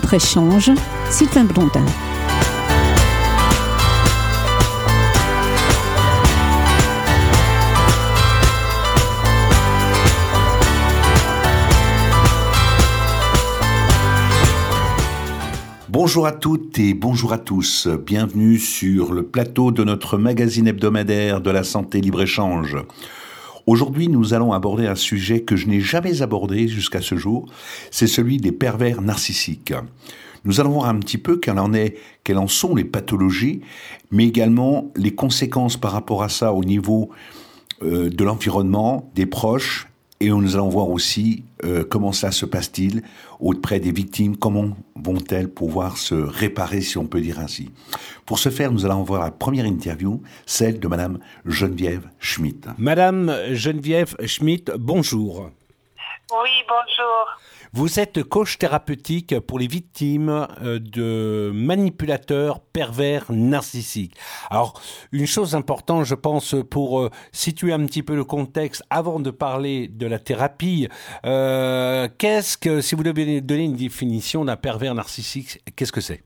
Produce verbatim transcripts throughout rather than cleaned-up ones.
Libre-Échange, Sylvain Blondin. Bonjour à toutes et bonjour à tous. Bienvenue sur le plateau de notre magazine hebdomadaire de la santé Libre-Échange. Aujourd'hui, nous allons aborder un sujet que je n'ai jamais abordé jusqu'à ce jour, c'est celui des pervers narcissiques. Nous allons voir un petit peu quelles en, est, quelles en sont les pathologies, mais également les conséquences par rapport à ça au niveau euh, de l'environnement, des proches, et nous allons voir aussi euh, comment ça se passe-t-il auprès des victimes, comment vont-elles pouvoir se réparer, si on peut dire ainsi. Pour ce faire, nous allons voir la première interview, celle de Madame Geneviève Schmitt. Madame Geneviève Schmitt, bonjour. Oui, bonjour. Vous êtes coach thérapeutique pour les victimes de manipulateurs pervers narcissiques. Alors, une chose importante, je pense, pour situer un petit peu le contexte, avant de parler de la thérapie, euh, qu'est-ce que, si vous devez donner une définition d'un pervers narcissique, qu'est-ce que c'est ?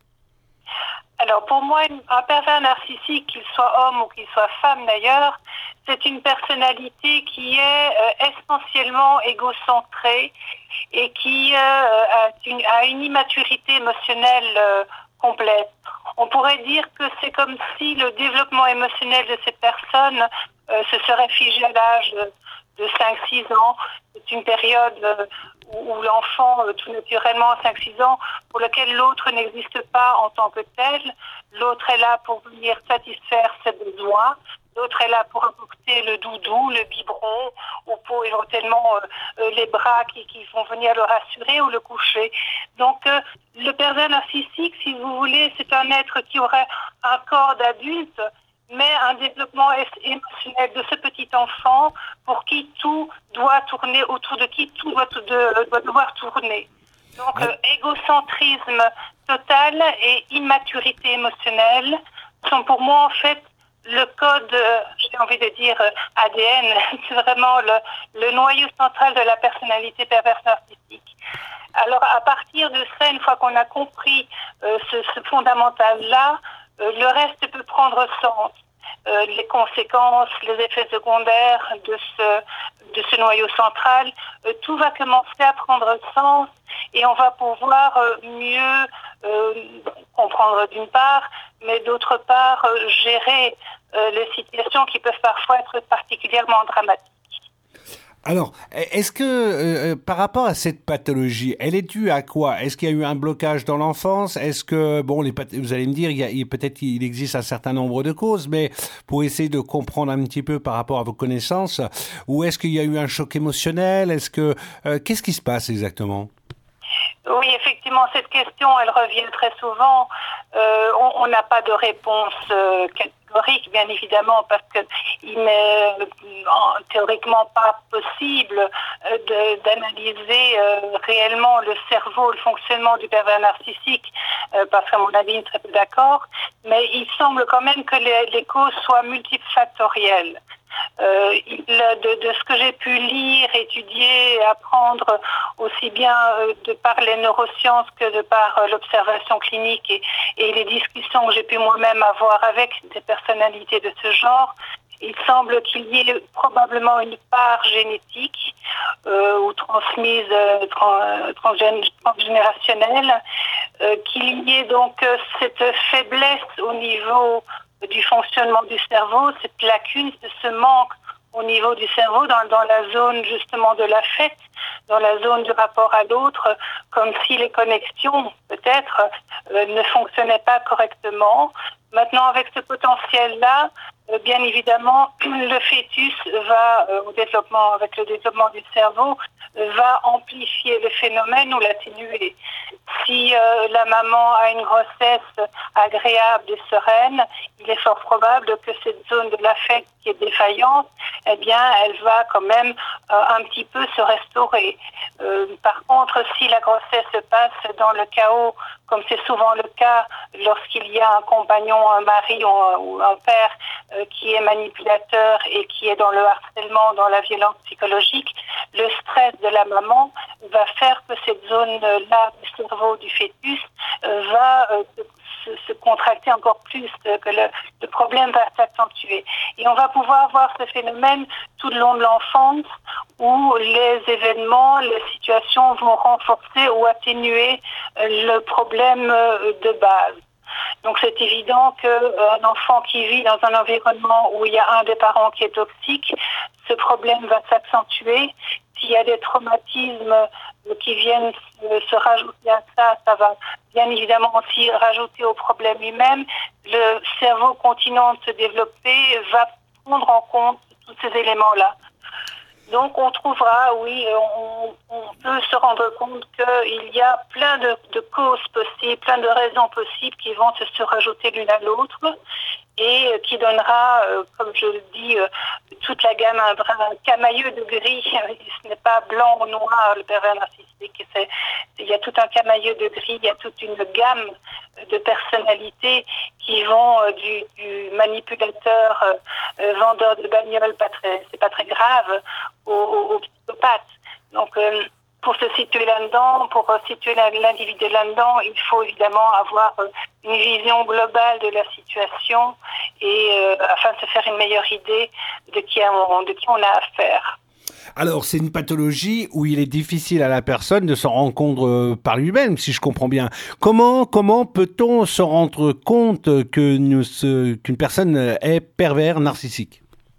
Alors, pour moi, un pervers narcissique, qu'il soit homme ou qu'il soit femme d'ailleurs, c'est une personnalité qui est euh, essentiellement égocentrée et qui euh, a, une, a une immaturité émotionnelle euh, complète. On pourrait dire que c'est comme si le développement émotionnel de cette personne euh, se serait figé à l'âge de cinq six ans. C'est une période euh, où, où l'enfant, euh, tout naturellement à cinq six ans, pour lequel l'autre n'existe pas en tant que tel. L'autre est là pour venir satisfaire ses besoins. L'autre est là pour apporter le doudou, le biberon, ou pour éventuellement euh, les bras qui, qui vont venir le rassurer ou le coucher. Donc, euh, le pervers narcissique, si vous voulez, c'est un être qui aurait un corps d'adulte, mais un développement émotionnel de ce petit enfant pour qui tout doit tourner, autour de qui tout doit, de, doit devoir tourner. Donc, euh, égocentrisme total et immaturité émotionnelle sont pour moi en fait le code, j'ai envie de dire A D N, c'est vraiment le, le noyau central de la personnalité perverse narcissique. Alors à partir de ça, une fois qu'on a compris euh, ce, ce fondamental-là, euh, le reste peut prendre sens. Euh, les conséquences, les effets secondaires de ce, de ce noyau central, euh, tout va commencer à prendre sens et on va pouvoir euh, mieux euh, comprendre d'une part, mais d'autre part euh, gérer euh, les situations qui peuvent parfois être particulièrement dramatiques. Alors, est-ce que euh, par rapport à cette pathologie, elle est due à quoi ? Est-ce qu'il y a eu un blocage dans l'enfance ? Est-ce que, bon, les, vous allez me dire, il y a, il, peut-être il existe un certain nombre de causes, mais pour essayer de comprendre un petit peu par rapport à vos connaissances, ou est-ce qu'il y a eu un choc émotionnel ? Est-ce que, euh, qu'est-ce qui se passe exactement ? Oui, effectivement, cette question, elle revient très souvent. Euh, on n'a pas de réponse euh, catégorique, bien évidemment, parce qu'il n'est euh, théoriquement pas possible euh, de, d'analyser euh, réellement le cerveau, le fonctionnement du pervers narcissique, euh, parce qu'à mon avis, il est très peu d'accord. Mais il semble quand même que les, les causes soient multifactorielles. Euh, de, de ce que j'ai pu lire, étudier, apprendre aussi bien euh, de par les neurosciences que de par euh, l'observation clinique et, et les discussions que j'ai pu moi-même avoir avec des personnalités de ce genre, il semble qu'il y ait probablement une part génétique euh, ou transmise euh, trans, transgén, transgénérationnelle, euh, qu'il y ait donc euh, cette faiblesse au niveau du fonctionnement du cerveau, cette lacune, ce manque au niveau du cerveau dans, dans la zone justement de l'affect, dans la zone du rapport à l'autre, comme si les connexions peut-être euh, ne fonctionnaient pas correctement. Maintenant, avec ce potentiel-là, euh, bien évidemment, le fœtus va, euh, au développement, avec le développement du cerveau, euh, va amplifier le phénomène ou l'atténuer. Si euh, la maman a une grossesse agréable et sereine, il est fort probable que cette zone de l'affect qui est défaillante, eh bien, elle va quand même euh, un petit peu se restaurer. Euh, par contre, si la grossesse se passe dans le chaos, comme c'est souvent le cas lorsqu'il y a un compagnon ont un mari ou un, ou un père euh, qui est manipulateur et qui est dans le harcèlement, dans la violence psychologique, le stress de la maman va faire que cette zone-là du cerveau du fœtus euh, va euh, se, se contracter encore plus, que le, le problème va s'accentuer. Et on va pouvoir voir ce phénomène tout le long de l'enfance où les événements, les situations vont renforcer ou atténuer le problème de base. Donc c'est évident qu'un enfant qui vit dans un environnement où il y a un des parents qui est toxique, ce problème va s'accentuer. S'il y a des traumatismes qui viennent se rajouter à ça, ça va bien évidemment aussi rajouter au problème lui-même. Le cerveau continuant de se développer va prendre en compte tous ces éléments-là. Donc on trouvera, oui, on, on peut se rendre compte qu'il y a plein de, de causes possibles, plein de raisons possibles qui vont se surajouter l'une à l'autre et qui donnera, euh, comme je le dis, euh, toute la gamme, un, un camailleux de gris. Ce n'est pas blanc ou noir, le pervers narcissique. C'est, il y a tout un camailleux de gris, il y a toute une gamme de personnalités qui vont euh, du, du manipulateur, euh, vendeur de bagnole, pas très, c'est pas très grave, au, au, au psychopathe. Donc, euh, pour se situer là-dedans, pour situer l'individu là-dedans, il faut évidemment avoir une vision globale de la situation et euh, afin de se faire une meilleure idée de qui on, de qui on a affaire. Alors, c'est une pathologie où il est difficile à la personne de s'en rendre compte euh, par lui-même, si je comprends bien. Comment, comment peut-on se rendre compte que nous, ce, qu'une personne est pervers narcissique ?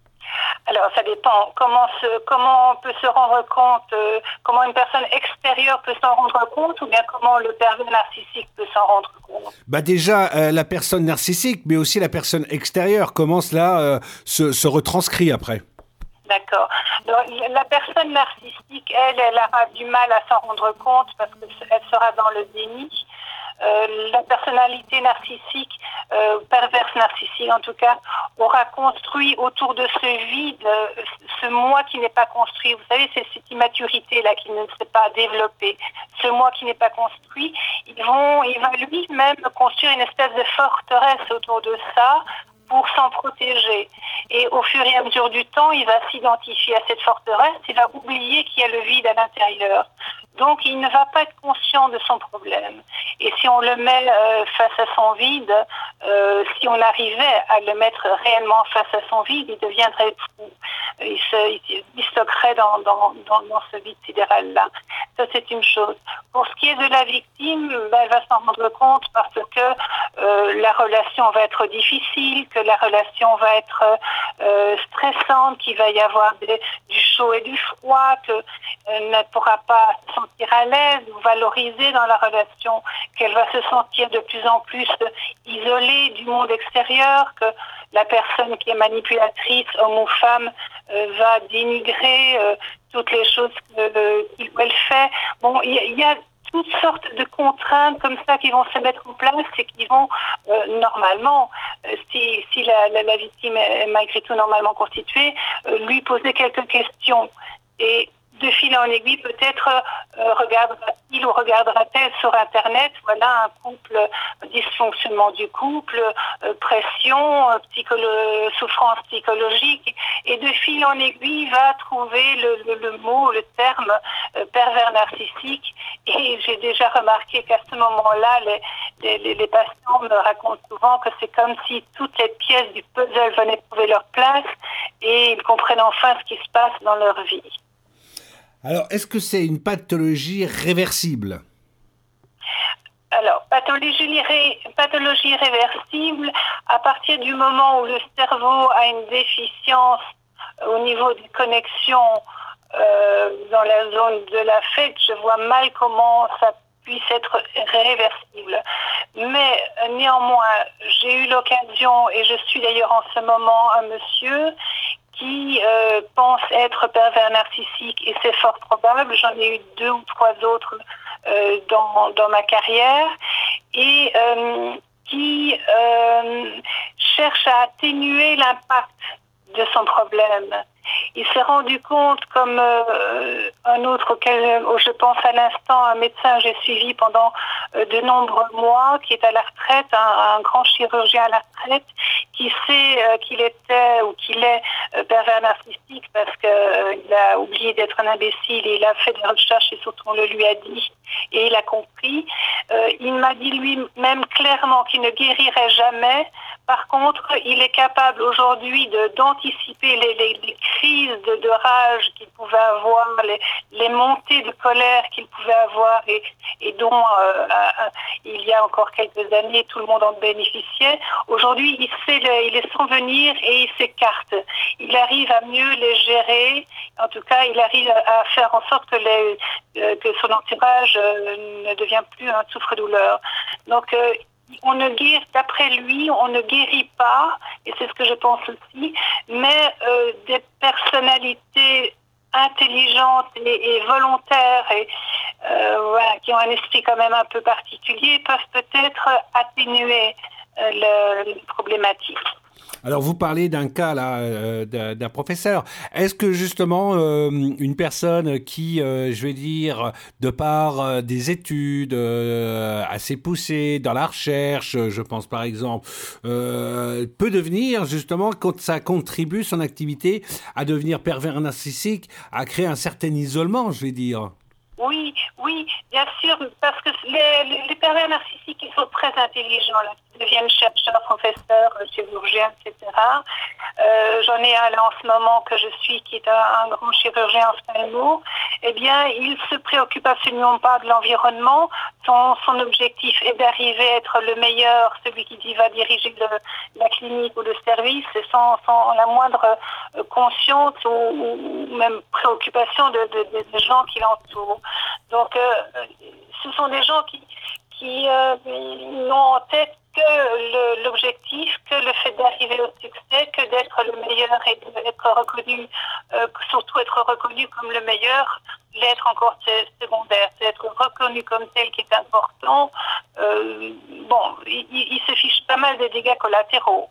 Alors, ça dépend. Comment, se, comment on peut se rendre compte, euh, comment une personne extérieure peut s'en rendre compte, ou bien comment le pervers narcissique peut s'en rendre compte ? Bah déjà, euh, la personne narcissique, mais aussi la personne extérieure, comment cela euh, se, se retranscrit après ? D'accord. Donc, la personne narcissique, elle, elle aura du mal à s'en rendre compte parce qu'elle sera dans le déni. Euh, la personnalité narcissique, euh, perverse narcissique en tout cas, aura construit autour de ce vide, euh, ce moi qui n'est pas construit. Vous savez, c'est cette immaturité-là qui ne s'est pas développée. Ce moi qui n'est pas construit, ils vont, il va lui-même construire une espèce de forteresse autour de ça pour s'en protéger. Et au fur et à mesure du temps, il va s'identifier à cette forteresse, il va oublier qu'il y a le vide à l'intérieur. Donc, il ne va pas être conscient de son problème. Et si on le met euh, face à son vide, euh, si on arrivait à le mettre réellement face à son vide, il deviendrait fou. Il se il disloquerait dans, dans, dans, dans ce vide sidéral-là. Ça, c'est une chose. Pour ce qui est de la victime, ben, elle va s'en rendre compte parce que euh, la relation va être difficile, que la relation va être euh, stressante, qu'il va y avoir des, du chaud et du froid, qu'elle euh, ne pourra pas se sentir à l'aise ou valorisée dans la relation, qu'elle va se sentir de plus en plus isolée du monde extérieur, que la personne qui est manipulatrice, homme ou femme, euh, va dénigrer euh, toutes les choses que, qu'elle fait. Bon, il y, y a toutes sortes de contraintes comme ça qui vont se mettre en place et qui vont euh, normalement, euh, si, si la, la, la victime est malgré tout normalement constituée, euh, lui poser quelques questions. Et de fil en aiguille, peut-être euh, regardera-t-il ou regardera-t-elle sur Internet, voilà, un couple, euh, dysfonctionnement du couple, euh, pression, euh, psycholo- souffrance psychologique, et de fil en aiguille va trouver le, le, le mot, le terme euh, pervers narcissique. Et j'ai déjà remarqué qu'à ce moment-là, les, les, les patients me racontent souvent que c'est comme si toutes les pièces du puzzle venaient trouver leur place et ils comprennent enfin ce qui se passe dans leur vie. Alors, est-ce que c'est une pathologie réversible ? Alors, pathologie, ré, pathologie réversible, à partir du moment où le cerveau a une déficience au niveau des connexions euh, dans la zone de l'affect, je vois mal comment ça puisse être réversible. Mais néanmoins, j'ai eu l'occasion, et je suis d'ailleurs en ce moment un monsieur qui euh, pense être pervers narcissique, et c'est fort probable. J'en ai eu deux ou trois autres euh, dans, dans ma carrière, et euh, qui euh, cherche à atténuer l'impact de son problème. Il s'est rendu compte, comme euh, un autre auquel je pense à l'instant, un médecin que j'ai suivi pendant euh, de nombreux mois, qui est à la retraite, un, un grand chirurgien à la retraite, qui sait euh, qu'il était ou qu'il est euh, pervers narcissique parce qu'il euh, a oublié d'être un imbécile et il a fait des recherches et surtout on le lui a dit et il a compris. Euh, il m'a dit lui-même clairement qu'il ne guérirait jamais. Par contre, il est capable aujourd'hui de, d'anticiper les, les, les crises de, de rage qu'il pouvait avoir, les, les montées de colère qu'il pouvait avoir et, et dont euh, euh, il y a encore quelques années, tout le monde en bénéficiait. Aujourd'hui, il sait le, il les sent venir et il s'écarte. Il arrive à mieux les gérer. En tout cas, il arrive à faire en sorte que, les, euh, que son entourage euh, ne devient plus un souffre-douleur. Donc, euh, on ne guérit, d'après lui, on ne guérit pas, et c'est ce que je pense aussi, mais euh, des personnalités intelligentes et, et volontaires et euh, voilà, qui ont un esprit quand même un peu particulier peuvent peut-être atténuer euh, le, les problématiques. Alors vous parlez d'un cas là, euh, d'un, d'un professeur. Est-ce que justement euh, une personne qui, euh, je vais dire, de par euh, des études euh, assez poussées dans la recherche, je pense par exemple, euh, peut devenir justement, quand ça contribue son activité à devenir pervers narcissique, à créer un certain isolement, je vais dire? Oui, oui, bien sûr, parce que les, les, les pervers narcissiques, ils sont très intelligents, là, ils deviennent chercheurs, professeurs, chirurgiens, et cetera. Euh, j'en ai un là en ce moment que je suis, qui est un, un grand chirurgien ophtalmo. Eh bien, il se préoccupe absolument pas de l'environnement. Son, son objectif est d'arriver à être le meilleur, celui qui va diriger le, la clinique ou le service, sans, sans la moindre euh, conscience ou, ou même préoccupation de, de, de, de gens qui l'entourent. Donc, euh, ce sont des gens qui, qui euh, n'ont en tête que le, l'objectif, que le fait d'arriver au succès, que d'être le meilleur et d'être reconnu, euh, surtout être reconnu comme le meilleur, l'être encore secondaire, c'est être reconnu comme tel qui est important. Euh, bon, il, il se fiche pas mal des dégâts collatéraux.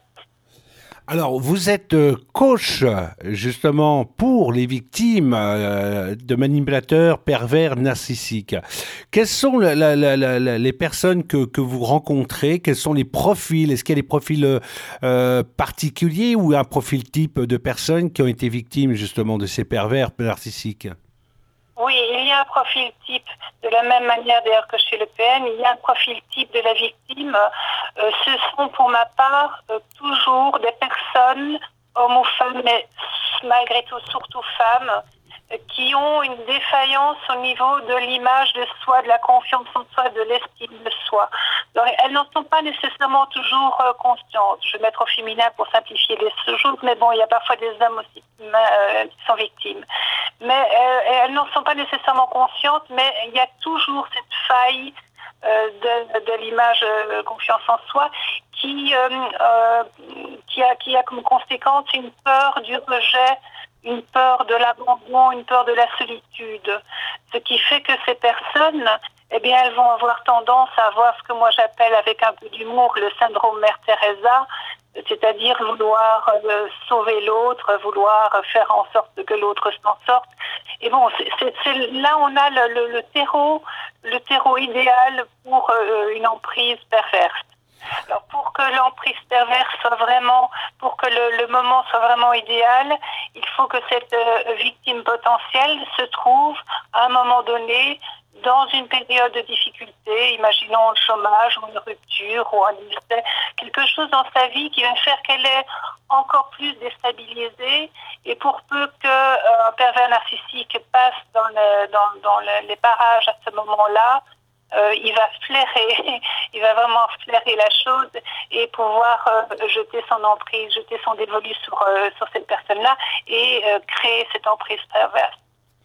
Alors, vous êtes coach, justement, pour les victimes euh, de manipulateurs pervers narcissiques. Quelles sont la, la, la, la, les personnes que, que vous rencontrez? Quels sont les profils? Est-ce qu'il y a des profils euh, particuliers ou un profil type de personnes qui ont été victimes, justement, de ces pervers narcissiques? Oui, il y a un profil type, de la même manière d'ailleurs que chez le P N, il y a un profil type de la victime. Euh, ce sont pour ma part euh, toujours des personnes, hommes ou femmes, mais malgré tout surtout femmes, euh, qui ont une défaillance au niveau de l'image de soi, de la confiance en soi, de l'estime de soi. Donc, elles n'en sont pas nécessairement toujours euh, conscientes. Je vais mettre au féminin pour simplifier les choses, mais bon, il y a parfois des hommes aussi euh, qui sont victimes. Mais euh, elles n'en sont pas nécessairement conscientes, mais il y a toujours cette faille euh, de, de l'image euh, confiance en soi qui, euh, euh, qui, a, qui a comme conséquence une peur du rejet, une peur de l'abandon, une peur de la solitude. Ce qui fait que ces personnes, eh bien, elles vont avoir tendance à avoir ce que moi j'appelle avec un peu d'humour le syndrome Mère Teresa, c'est-à-dire vouloir euh, sauver l'autre, vouloir faire en sorte que l'autre s'en sorte. Et bon, c'est, c'est, c'est, là on a le, le, le terreau, le terreau idéal pour euh, une emprise perverse. Alors pour que l'emprise perverse soit vraiment, pour que le, le moment soit vraiment idéal, il faut que cette euh, victime potentielle se trouve à un moment donné dans une période de difficulté, imaginons le chômage ou une rupture ou un décès, quelque chose dans sa vie qui va faire qu'elle est encore plus déstabilisée, et pour peu qu'un euh, pervers narcissique passe dans, le, dans, dans le, les parages à ce moment-là, euh, il va flairer, il va vraiment flairer la chose et pouvoir euh, jeter son emprise, jeter son dévolu sur, euh, sur cette personne-là et euh, créer cette emprise perverse.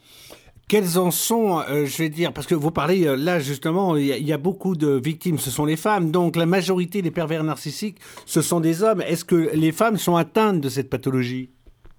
Quels en sont, euh, je vais dire, parce que vous parlez, euh, là justement, il y, y a beaucoup de victimes, ce sont les femmes, donc la majorité des pervers narcissiques, ce sont des hommes. Est-ce que les femmes sont atteintes de cette pathologie?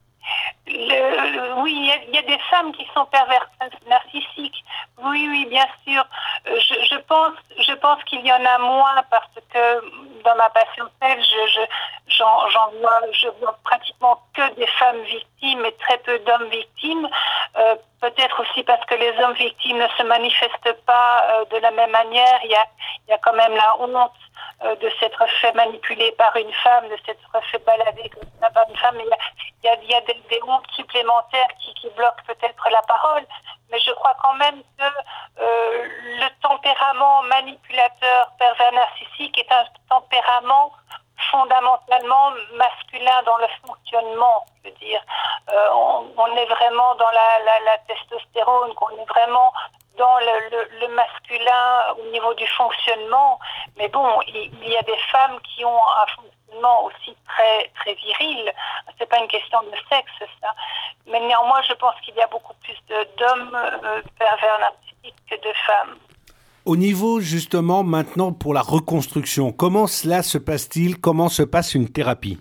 Le, oui, il y, y a des femmes qui sont pervers narcissiques. Oui, oui, bien sûr. Je, je pense, je pense qu'il y en a moins parce que dans ma patientèle, je, je, j'en, j'en vois, je vois pratiquement que des femmes victimes et très peu d'hommes victimes. Euh, peut-être aussi parce que les hommes victimes ne se manifestent pas euh, de la même manière. Il y a, il y a quand même la honte euh, de s'être fait manipuler par une femme, de s'être fait balader comme ça par une femme. Il y a, il y a, il y a des, des hontes supplémentaires qui, qui bloquent peut-être la parole. Mais je crois quand même que euh, le tempérament manipulateur, pervers, narcissique est un tempérament fondamentalement masculin dans le fonctionnement. Je veux dire, euh, on, on est vraiment dans la, la, la testostérone, qu'on est vraiment dans le, le, le masculin au niveau du fonctionnement. Mais bon, il, il y a des femmes qui ont un fonctionnement aussi très très viril. C'est pas une question de sexe, ça. Mais néanmoins, je pense qu'il y a beaucoup plus de, d'hommes euh, pervers narcissiques que de femmes. Au niveau, justement, maintenant, pour la reconstruction, comment cela se passe-t-il? Comment se passe une thérapie?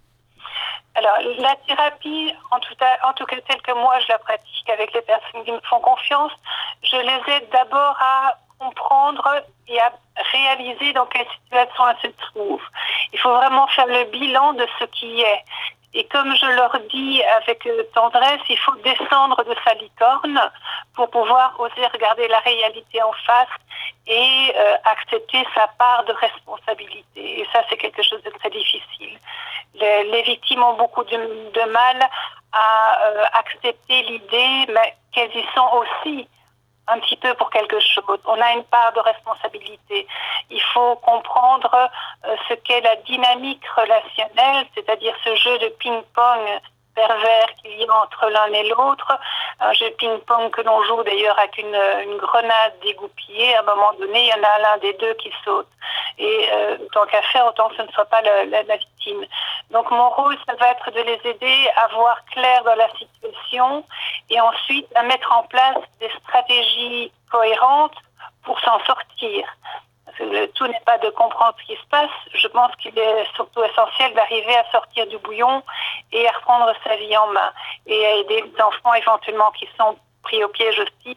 Alors, la thérapie, en tout, cas, en tout cas telle que moi je la pratique avec les personnes qui me font confiance, je les aide d'abord à comprendre et à réaliser dans quelle situation elles se trouvent. Il faut vraiment faire le bilan de ce qui est. Et comme je leur dis avec tendresse, il faut descendre de sa licorne pour pouvoir oser regarder la réalité en face et euh, accepter sa part de responsabilité. Et ça, c'est quelque chose de très difficile. Les, les victimes ont beaucoup de, de mal à euh, accepter l'idée mais qu'elles y sont aussi un petit peu pour quelque chose. On a une part de responsabilité. Il faut comprendre euh, ce qu'est la dynamique relationnelle, c'est-à-dire ce jeu de ping-pong pervers qu'il y a entre l'un et l'autre, un jeu de ping-pong que l'on joue d'ailleurs avec une, une grenade dégoupillée. À un moment donné, il y en a l'un des deux qui saute. Et euh, tant qu'à faire, autant que ce ne soit pas la, la, la victime. Donc mon rôle, ça va être de les aider à voir clair dans la situation et ensuite à mettre en place des stratégies cohérentes pour s'en sortir. Le tout n'est pas de comprendre ce qui se passe. Je pense qu'il est surtout essentiel d'arriver à sortir du bouillon et à reprendre sa vie en main et à aider les enfants éventuellement qui sont pris au piège aussi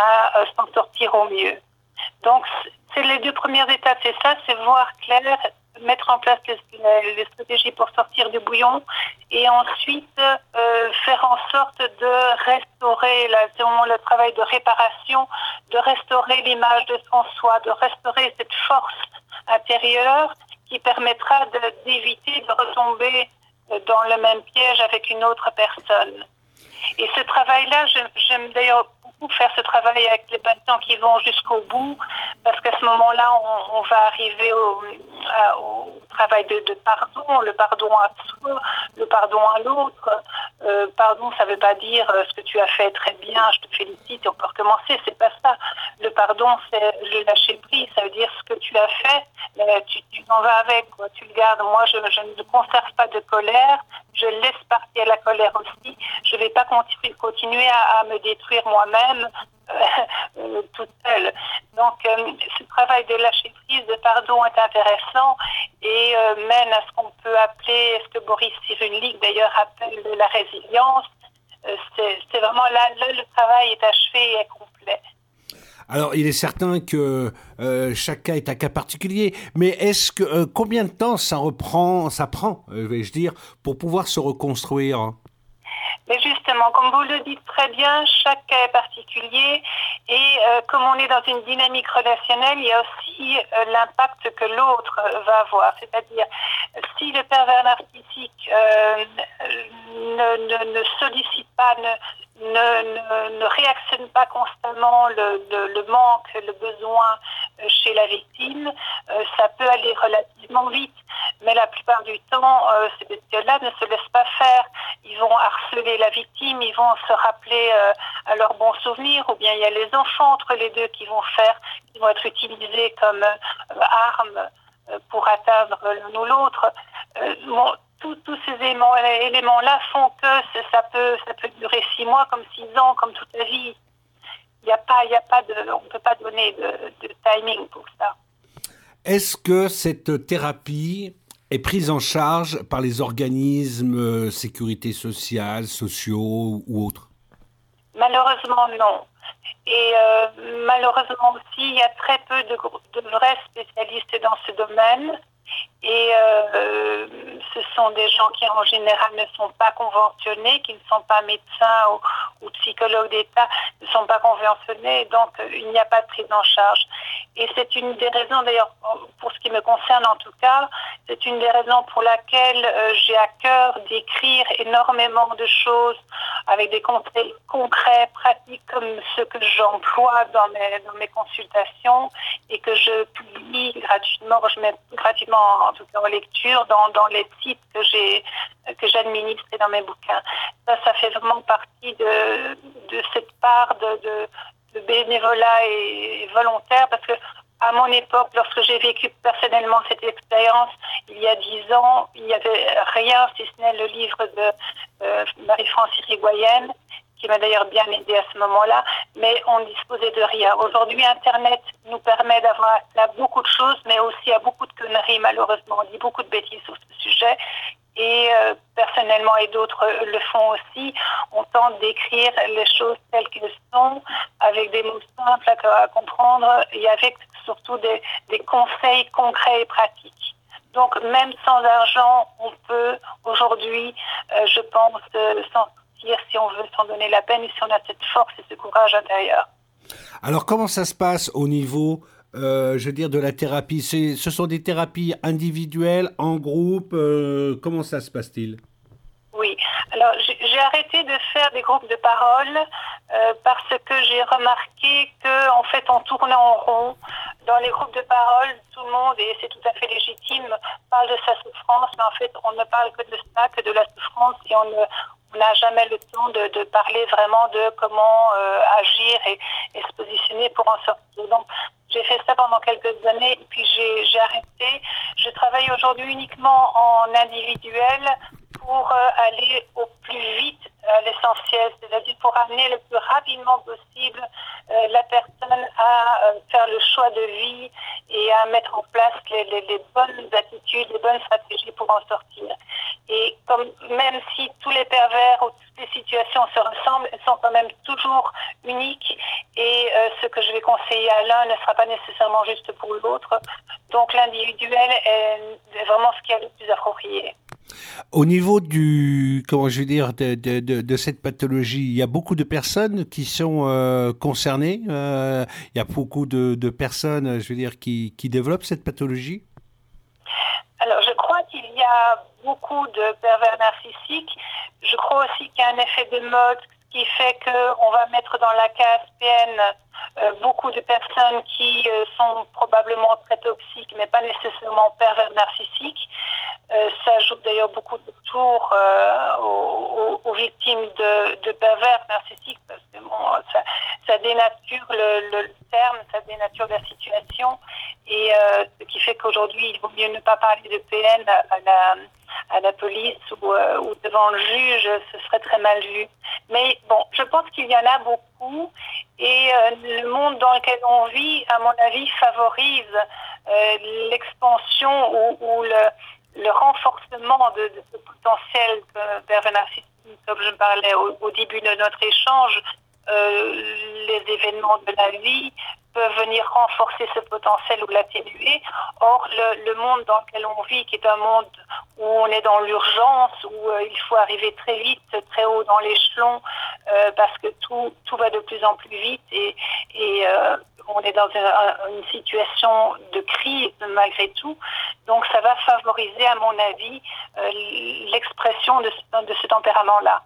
à s'en sortir au mieux. Donc, c'est les deux premières étapes, c'est ça, c'est voir clair, mettre en place les, les stratégies pour sortir du bouillon et ensuite euh, faire en sorte de restaurer, là, c'est vraiment le travail de réparation, de restaurer l'image de son soi, de restaurer cette force intérieure qui permettra de, d'éviter de retomber dans le même piège avec une autre personne. Et ce travail-là, j'aime d'ailleurs beaucoup faire ce travail avec les patients qui vont jusqu'au bout, parce qu'à ce moment-là, on, on va arriver au, à, au travail de, de pardon, le pardon à soi, le pardon à l'autre. Euh, pardon, ça ne veut pas dire euh, ce que tu as fait très bien, je te félicite et on peut recommencer, c'est pas ça. Le pardon, c'est le lâcher prise, ça veut dire ce que tu as fait, euh, tu, tu en vas avec, quoi. Tu le gardes. Moi, je, je ne conserve pas de colère, je laisse partir la colère aussi, je ne vais pas continu, continuer à, à me détruire moi-même euh, euh, toute seule. Donc, euh, ce travail de lâcher prise, de pardon est intéressant et euh, mène à ce qu'on peut appeler, ce que Boris Cyrulnik d'ailleurs appelle de la résilience. Euh, c'est, c'est vraiment là, là, le travail est achevé et est complet. Alors, il est certain que euh, chaque cas est un cas particulier, mais est-ce que euh, combien de temps ça reprend, ça prend, euh, vais-je dire, pour pouvoir se reconstruire? Mais justement, comme vous le dites très bien, chaque cas est particulier et euh, comme on est dans une dynamique relationnelle, il y a aussi euh, l'impact que l'autre euh, va avoir. C'est-à-dire, si le pervers narcissique euh, ne, ne, ne sollicite pas, ne, ne, ne, ne réactionne pas constamment le, le, le manque, le besoin chez la victime, euh, ça peut aller relativement vite. Mais la plupart du temps, euh, ces bestioles-là ne se laissent pas faire. Ils vont harceler la victime, ils vont se rappeler euh, à leurs bons souvenirs, ou bien il y a les enfants entre les deux qui vont faire, qui vont être utilisés comme euh, armes euh, pour atteindre l'un ou l'autre. Euh, bon, tous ces éléments, éléments-là font que ça peut, ça peut durer six mois, comme six ans, comme toute la vie. Il y a pas, il y a pas de, on ne peut pas donner de, de timing pour ça. Est-ce que cette thérapie est prise en charge par les organismes sécurité sociale, sociaux ou autres? Malheureusement, non. Et euh, malheureusement aussi, il y a très peu de, de vrais spécialistes dans ce domaine. Et euh, ce sont des gens qui en général ne sont pas conventionnés, qui ne sont pas médecins ou, ou psychologues d'État, ne sont pas conventionnés, donc euh, il n'y a pas de prise en charge. Et c'est une des raisons, d'ailleurs, pour ce qui me concerne en tout cas, c'est une des raisons pour laquelle euh, j'ai à cœur d'écrire énormément de choses avec des conseils concrets, pratiques, comme ceux que j'emploie dans mes, dans mes consultations et que je publie gratuitement, je mets gratuitement en tout cas en lecture dans, dans les sites que j'ai que j'administre et dans mes bouquins. Ça, ça fait vraiment partie de, de cette part de, de, de bénévolat et, et volontaire, parce que à mon époque, lorsque j'ai vécu personnellement cette expérience, il y a dix ans, il n'y avait rien, si ce n'est le livre de euh, Marie-France Irigoyen, qui m'a d'ailleurs bien aidé à ce moment-là, mais on ne disposait de rien. Aujourd'hui, Internet nous permet d'avoir accès à beaucoup de choses, mais aussi à beaucoup de conneries, malheureusement. On dit beaucoup de bêtises sur ce sujet, et euh, personnellement, et d'autres le font aussi, on tente d'écrire les choses telles qu'elles sont, avec des mots simples à, à comprendre, et avec surtout des, des conseils concrets et pratiques. Donc, même sans argent, on peut aujourd'hui, euh, je pense, euh, s'en sortir si on veut s'en donner la peine et si on a cette force et ce courage intérieur. Alors, comment ça se passe au niveau, euh, je veux dire, de la thérapie? C'est, ce sont des thérapies individuelles, en groupe, euh, comment ça se passe-t-il? Oui, alors j'ai, j'ai arrêté de faire des groupes de parole euh, parce que j'ai remarqué que en fait on tournait en rond. Dans les groupes de parole, tout le monde, et c'est tout à fait légitime, parle de sa souffrance, mais en fait on ne parle que de ça, que de la souffrance, et on ne on n'a jamais le temps de, de parler vraiment de comment euh, agir et, et se positionner pour en sortir. Donc j'ai fait ça pendant quelques années, et puis j'ai, j'ai arrêté. Je travaille aujourd'hui uniquement en individuel pour euh, aller au plus vite à l'essentiel, c'est-à-dire pour amener le plus rapidement possible euh, la personne à euh, faire le choix de vie et à mettre en place les, les, les bonnes attitudes, les bonnes stratégies pour en sortir. Et comme même si tous les pervers ou toutes les situations se ressemblent, elles sont quand même toujours uniques, et euh, ce que je vais conseiller à l'un ne sera pas nécessairement juste pour l'autre. Donc l'individuel est, est vraiment ce qui est le plus approprié. Au niveau du, comment je veux dire, de, de, de, de cette pathologie, il y a beaucoup de personnes qui sont euh, concernées. Euh, il y a beaucoup de, de personnes, je veux dire, qui, qui développent cette pathologie. Alors, je crois qu'il y a beaucoup de pervers narcissiques. Je crois aussi qu'il y a un effet de mode qui fait qu'on va mettre dans la case P N euh, beaucoup de personnes qui euh, sont probablement très toxiques, mais pas nécessairement pervers narcissiques. Euh, ça ajoute d'ailleurs beaucoup de tours euh, aux, aux, aux victimes de, de pervers narcissiques, parce que bon, ça, ça dénature le, le terme, ça dénature la situation, et euh, ce qui fait qu'aujourd'hui, il vaut mieux ne pas parler de P N à, à la à la police ou, euh, ou devant le juge, ce serait très mal vu. Mais bon, je pense qu'il y en a beaucoup, et euh, le monde dans lequel on vit, à mon avis, favorise euh, l'expansion ou, ou le, le renforcement de, de ce potentiel pervers narcissique, comme je parlais au, au début de notre échange. Euh, les événements de la vie peuvent venir renforcer ce potentiel ou l'atténuer. Or, le, le monde dans lequel on vit, qui est un monde où on est dans l'urgence, où euh, il faut arriver très vite, très haut dans l'échelon, euh, parce que tout, tout va de plus en plus vite, et, et euh, on est dans une, une situation de crise malgré tout. Donc, ça va favoriser, à mon avis, euh, l'expression de ce, de ce tempérament-là.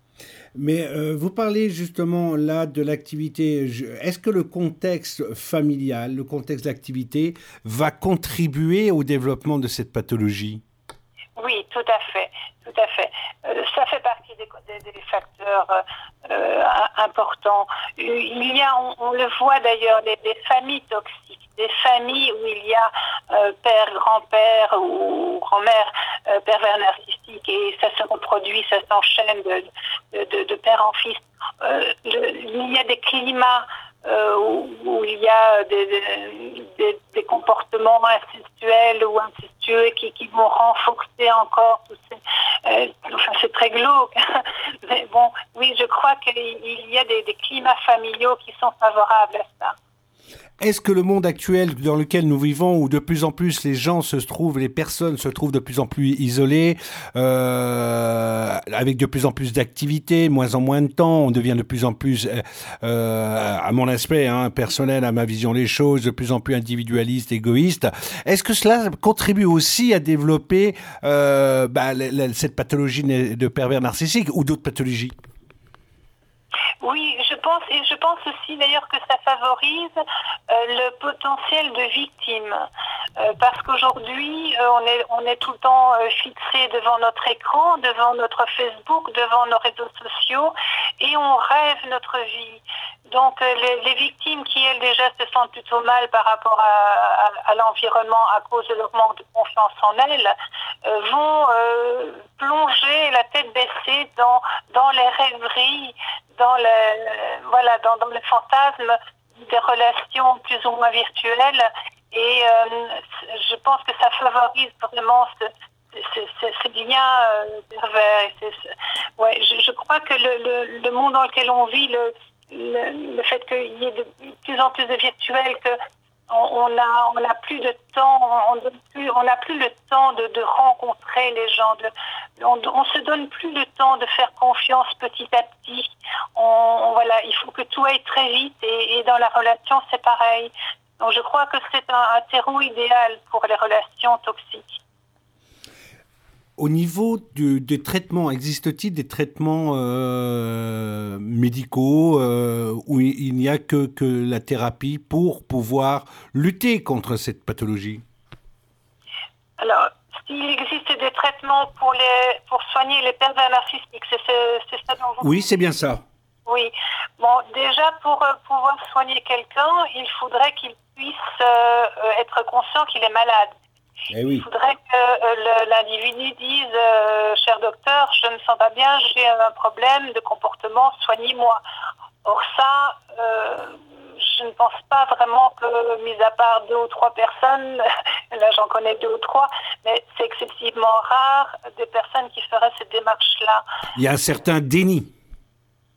Mais euh, vous parlez justement là de l'activité. Est-ce que le contexte familial, le contexte d'activité va contribuer au développement de cette pathologie? Oui, tout à fait, tout à fait. Euh, ça fait partie des, des, des facteurs euh, importants. Il y a, on, on le voit d'ailleurs, des, des familles toxiques, des familles où il y a euh, père, grand-père ou grand-mère euh, pervers narcissique, et ça se reproduit, ça s'enchaîne de, de, de, de père en fils. Euh, le, il y a des climats euh, où, où il y a des, des, des, des comportements incestuels ou incestueux qui, qui vont renforcer encore tout ces, euh, enfin c'est très glauque. Mais bon, oui, je crois qu'il y a des, des climats familiaux qui sont favorables à ça. Est-ce que le monde actuel dans lequel nous vivons, où de plus en plus les gens se trouvent, les personnes se trouvent de plus en plus isolées, euh, avec de plus en plus d'activités, moins en moins de temps, on devient de plus en plus, euh, à mon aspect hein, personnel, à ma vision des choses, de plus en plus individualiste, égoïste. Est-ce que cela contribue aussi à développer euh, bah, la, la, cette pathologie de pervers narcissique ou d'autres pathologies ? Oui, je pense, et je pense aussi d'ailleurs que ça favorise euh, le potentiel de victime. Euh, parce qu'aujourd'hui, euh, on est, on est tout le temps euh, fixé devant notre écran, devant notre Facebook, devant nos réseaux sociaux, et on rêve notre vie. Donc euh, les, les victimes qui, elles, déjà se sentent plutôt mal par rapport à, à, à l'environnement à cause de leur manque de confiance en elles, euh, vont euh, plonger la tête baissée dans, dans les rêveries, dans le, voilà, dans, dans le fantasme des relations plus ou moins virtuelles. Et euh, je pense que ça favorise vraiment ce, ce, ce, ce lien euh, pervers. C'est, c'est, ouais, je, je crois que le, le, le monde dans lequel on vit, le, le, le fait qu'il y ait de plus en plus de virtuels, que on a on a plus de temps, on n'a plus, on a plus le temps de, de rencontrer les gens, de, on, on se donne plus le temps de faire confiance petit à petit. On, on, voilà, il faut que tout aille très vite et, et dans la relation c'est pareil. Donc je crois que c'est un, un terreau idéal pour les relations toxiques. Au niveau du, des traitements, existe-t-il des traitements euh, médicaux euh, où il n'y a que, que la thérapie pour pouvoir lutter contre cette pathologie ? Alors, s'il existe des traitements pour, les, pour soigner les pervers narcissiques, c'est, c'est, c'est ça dont vous... Oui, c'est bien ça. Oui. Bon, déjà, pour euh, pouvoir soigner quelqu'un, il faudrait qu'il puisse euh, être conscient qu'il est malade. Eh oui. Il faudrait que euh, le, l'individu dise euh, « Cher docteur, je ne me sens pas bien, j'ai un problème de comportement, soignez-moi ». Or ça, euh, je ne pense pas vraiment que, mis à part deux ou trois personnes, là j'en connais deux ou trois, mais c'est excessivement rare des personnes qui feraient cette démarche-là. Il y a un certain déni. Comment ?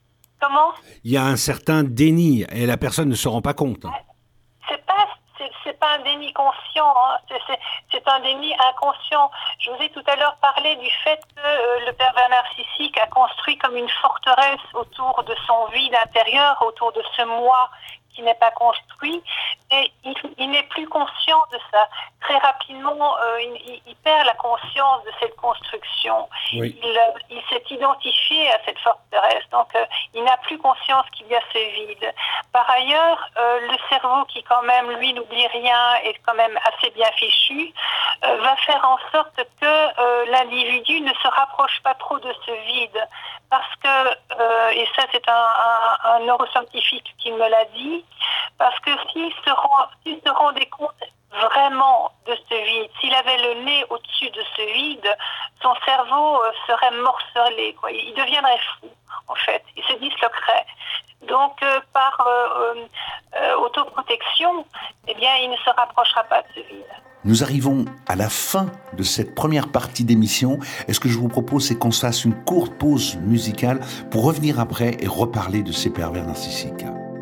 Il y a un certain déni et la personne ne se rend pas compte. C'est pas C'est, c'est pas un déni conscient, hein. c'est, c'est, c'est un déni inconscient. Je vous ai tout à l'heure parlé du fait que euh, le pervers narcissique a construit comme une forteresse autour de son vide intérieur, autour de ce moi qui n'est pas construit, et il, il n'est plus conscient de ça. Très rapidement, euh, il, il perd la conscience de cette construction. Oui. Il, il s'est identifié à cette forteresse, donc euh, il n'a plus conscience qu'il y a ce vide. Par ailleurs, euh, le cerveau qui quand même, lui, n'oublie rien, est quand même assez bien fichu, euh, va faire en sorte que euh, l'individu ne se rapproche pas trop de ce vide. Parce que, euh, et ça c'est un, un, un neuroscientifique qui me l'a dit, parce que s'il se, rend, s'il se rendait compte vraiment de ce vide, s'il avait le nez au-dessus de ce vide, son cerveau euh, serait morcelé, quoi. Il deviendrait fou, en fait, il se disloquerait. Donc, euh, par euh, euh, autoprotection, eh bien, il ne se rapprochera pas de ce vide. Nous arrivons à la fin de cette première partie d'émission. Et ce que je vous propose, c'est qu'on se fasse une courte pause musicale pour revenir après et reparler de ces pervers narcissiques.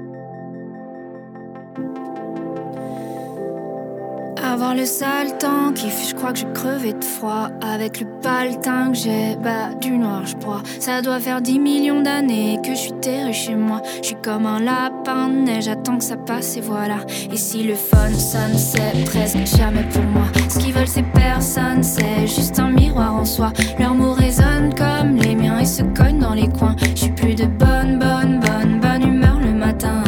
Avoir le sale temps qui fait, je crois que je crevais de froid. Avec le paletin que j'ai, bah du noir je bois. Ça doit faire dix millions d'années que je suis terré chez moi. Je suis comme un lapin de neige, j'attends que ça passe et voilà. Et si le fun sonne, c'est presque jamais pour moi. Ce qu'ils veulent c'est personne, c'est juste un miroir en soi. Leurs mots résonnent comme les miens et se cognent dans les coins. Je suis plus de bonne, bonne, bonne, bonne humeur le matin.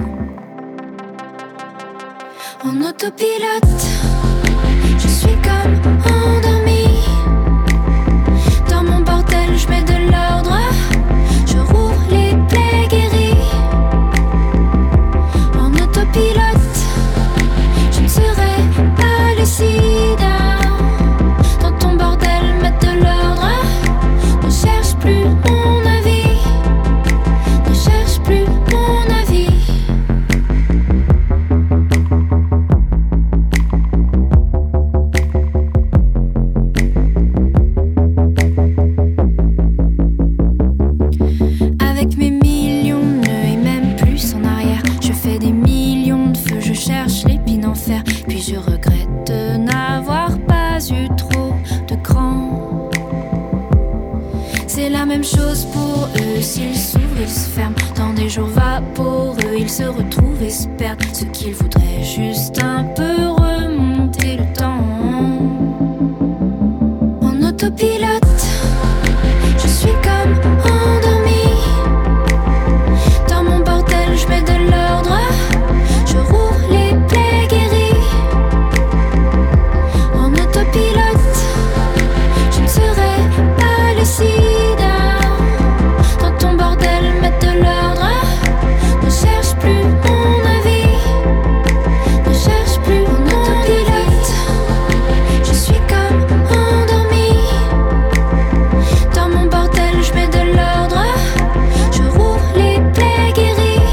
En autopilote, je suis comme endormie. Dans mon bordel, je mets de l'ordre. Je rouvre les plaies guéries. En autopilote, je ne serai pas le sida. Dans ton bordel, mettre de l'ordre. Ne cherche plus mon avis. Ne cherche plus mon avis. imagine en faire. Puis je regrette de n'avoir pas eu trop de cran. C'est la même chose pour eux, s'ils s'ouvrent, ils se ferment. Dans des jours vaporeux, ils se retrouvent et se perdent. Ce qu'ils voudraient juste un peu remonter le temps. En autopilote, je suis comme endormie. Dans mon bordel, je mets de l'ordre. Je rouvre les plaies guéries. En autopilote, je ne serai pas le sida. Dans ton bordel, mettre de l'ordre. Ne cherche plus mon avis. Ne cherche plus mon autopilote. Je suis comme endormie. Dans mon bordel, je mets de l'ordre. Je rouvre les plaies guéries.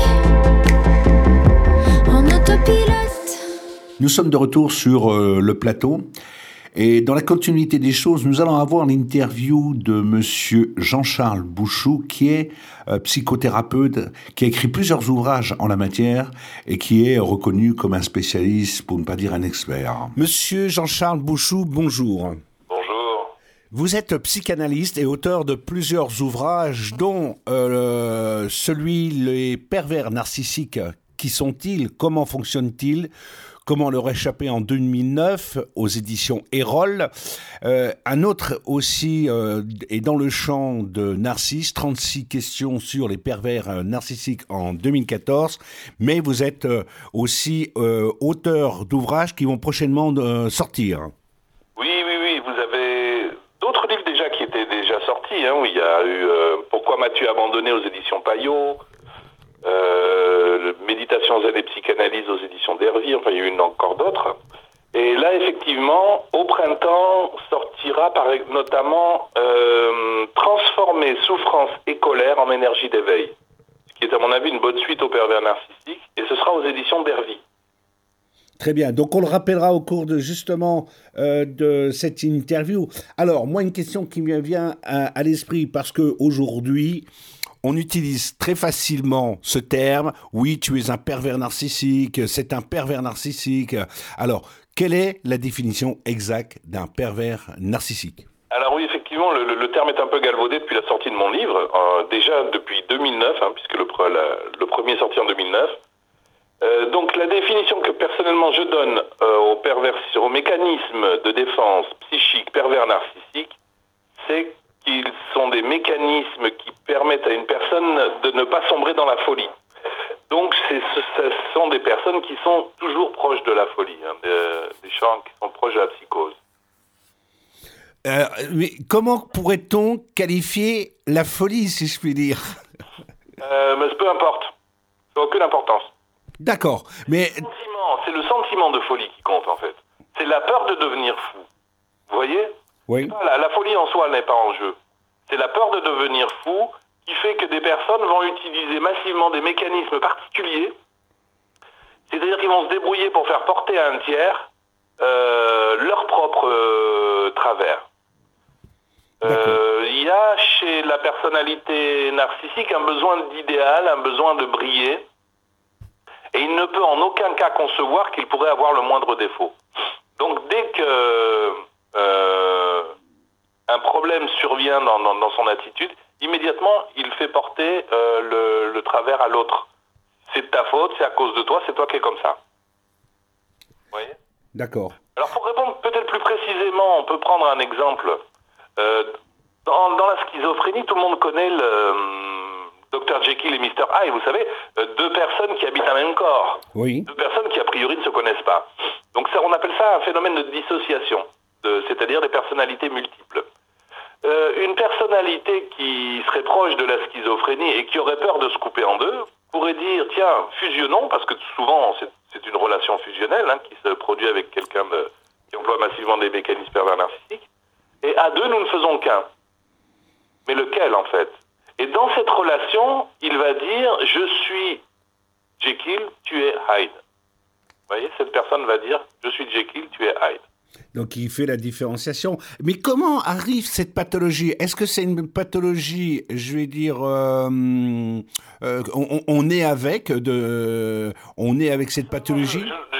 En autopilote. Nous sommes de retour sur euh, le plateau. Et dans la continuité des choses, nous allons avoir l'interview de monsieur Jean-Charles Bouchou, qui est euh, psychothérapeute, qui a écrit plusieurs ouvrages en la matière et qui est reconnu comme un spécialiste, pour ne pas dire un expert. Monsieur Jean-Charles Bouchou, bonjour. Bonjour. Vous êtes psychanalyste et auteur de plusieurs ouvrages, dont euh, celui « Les pervers narcissiques, qui sont-ils ? Comment fonctionnent-ils ? Comment leur échapper en deux mille neuf aux éditions Erol. Euh, un autre aussi euh, est dans le champ de Narcisse, trente-six questions sur les pervers euh, narcissiques en deux mille quatorze. Mais vous êtes euh, aussi euh, auteur d'ouvrages qui vont prochainement euh, sortir. Oui, oui, oui. Vous avez d'autres livres déjà qui étaient déjà sortis. Hein, où il y a eu euh, Pourquoi m'as-tu abandonné aux éditions Payot. Euh, Méditation zen et psychanalyse aux éditions d'Hervy, enfin il y a eu encore d'autres. Et là effectivement, au printemps sortira par, notamment euh, Transformer souffrance et colère en énergie d'éveil, ce qui est à mon avis une bonne suite au pervers narcissique, et ce sera aux éditions d'Hervy. Très bien, donc on le rappellera au cours de justement euh, de cette interview. Alors moi une question qui me vient à, à l'esprit, parce qu'aujourd'hui on utilise très facilement ce terme. Oui, tu es un pervers narcissique, c'est un pervers narcissique. Alors, quelle est la définition exacte d'un pervers narcissique ? Alors oui, effectivement, le, le terme est un peu galvaudé depuis la sortie de mon livre, euh, déjà depuis deux mille neuf, hein, puisque le, la, le premier est sorti en deux mille neuf. Euh, donc la définition que personnellement je donne euh, aux, pervers, aux mécanismes de défense psychique pervers narcissique, c'est qu'ils sont des mécanismes qui permettent à une personne de ne pas sombrer dans la folie. Donc, c'est, ce sont des personnes qui sont toujours proches de la folie, hein, des, des gens qui sont proches de la psychose. Euh, mais comment pourrait-on qualifier la folie, si je puis dire ? euh, mais peu importe. Ça n'a aucune importance. D'accord, mais... C'est le sentiment, c'est le sentiment de folie qui compte, en fait. C'est la peur de devenir fou. Vous voyez ? Oui. La, la folie en soi n'est pas en jeu. C'est la peur de devenir fou qui fait que des personnes vont utiliser massivement des mécanismes particuliers. C'est-à-dire qu'ils vont se débrouiller pour faire porter à un tiers euh, leur propre euh, travers. Il euh, y a chez la personnalité narcissique un besoin d'idéal, un besoin de briller. Et il ne peut en aucun cas concevoir qu'il pourrait avoir le moindre défaut. Donc dès que... Euh, un problème survient dans, dans, dans son attitude, immédiatement, il fait porter euh, le, le travers à l'autre. C'est de ta faute, c'est à cause de toi, c'est toi qui es comme ça. Vous voyez ? D'accord. Alors, pour répondre peut-être plus précisément, on peut prendre un exemple. Euh, dans, dans la schizophrénie, tout le monde connaît le euh, docteur Jekyll et mister Hyde, vous savez, euh, deux personnes qui habitent un même corps. Oui. Deux personnes qui, a priori, ne se connaissent pas. Donc, ça, on appelle ça un phénomène de dissociation, de, c'est-à-dire des personnalités multiples. Euh, une personnalité qui serait proche de la schizophrénie et qui aurait peur de se couper en deux pourrait dire, tiens, fusionnons, parce que souvent c'est, c'est une relation fusionnelle hein, qui se produit avec quelqu'un de, qui emploie massivement des mécanismes pervers narcissiques, et à deux nous ne faisons qu'un. Mais lequel en fait ? Et dans cette relation, il va dire, je suis Jekyll, tu es Hyde. Vous voyez, cette personne va dire, je suis Jekyll, tu es Hyde. Donc, il fait la différenciation. Mais comment arrive cette pathologie ? Est-ce que c'est une pathologie, je vais dire, euh, euh, on, on est avec de, on est avec cette pathologie ? Je, je ne le crois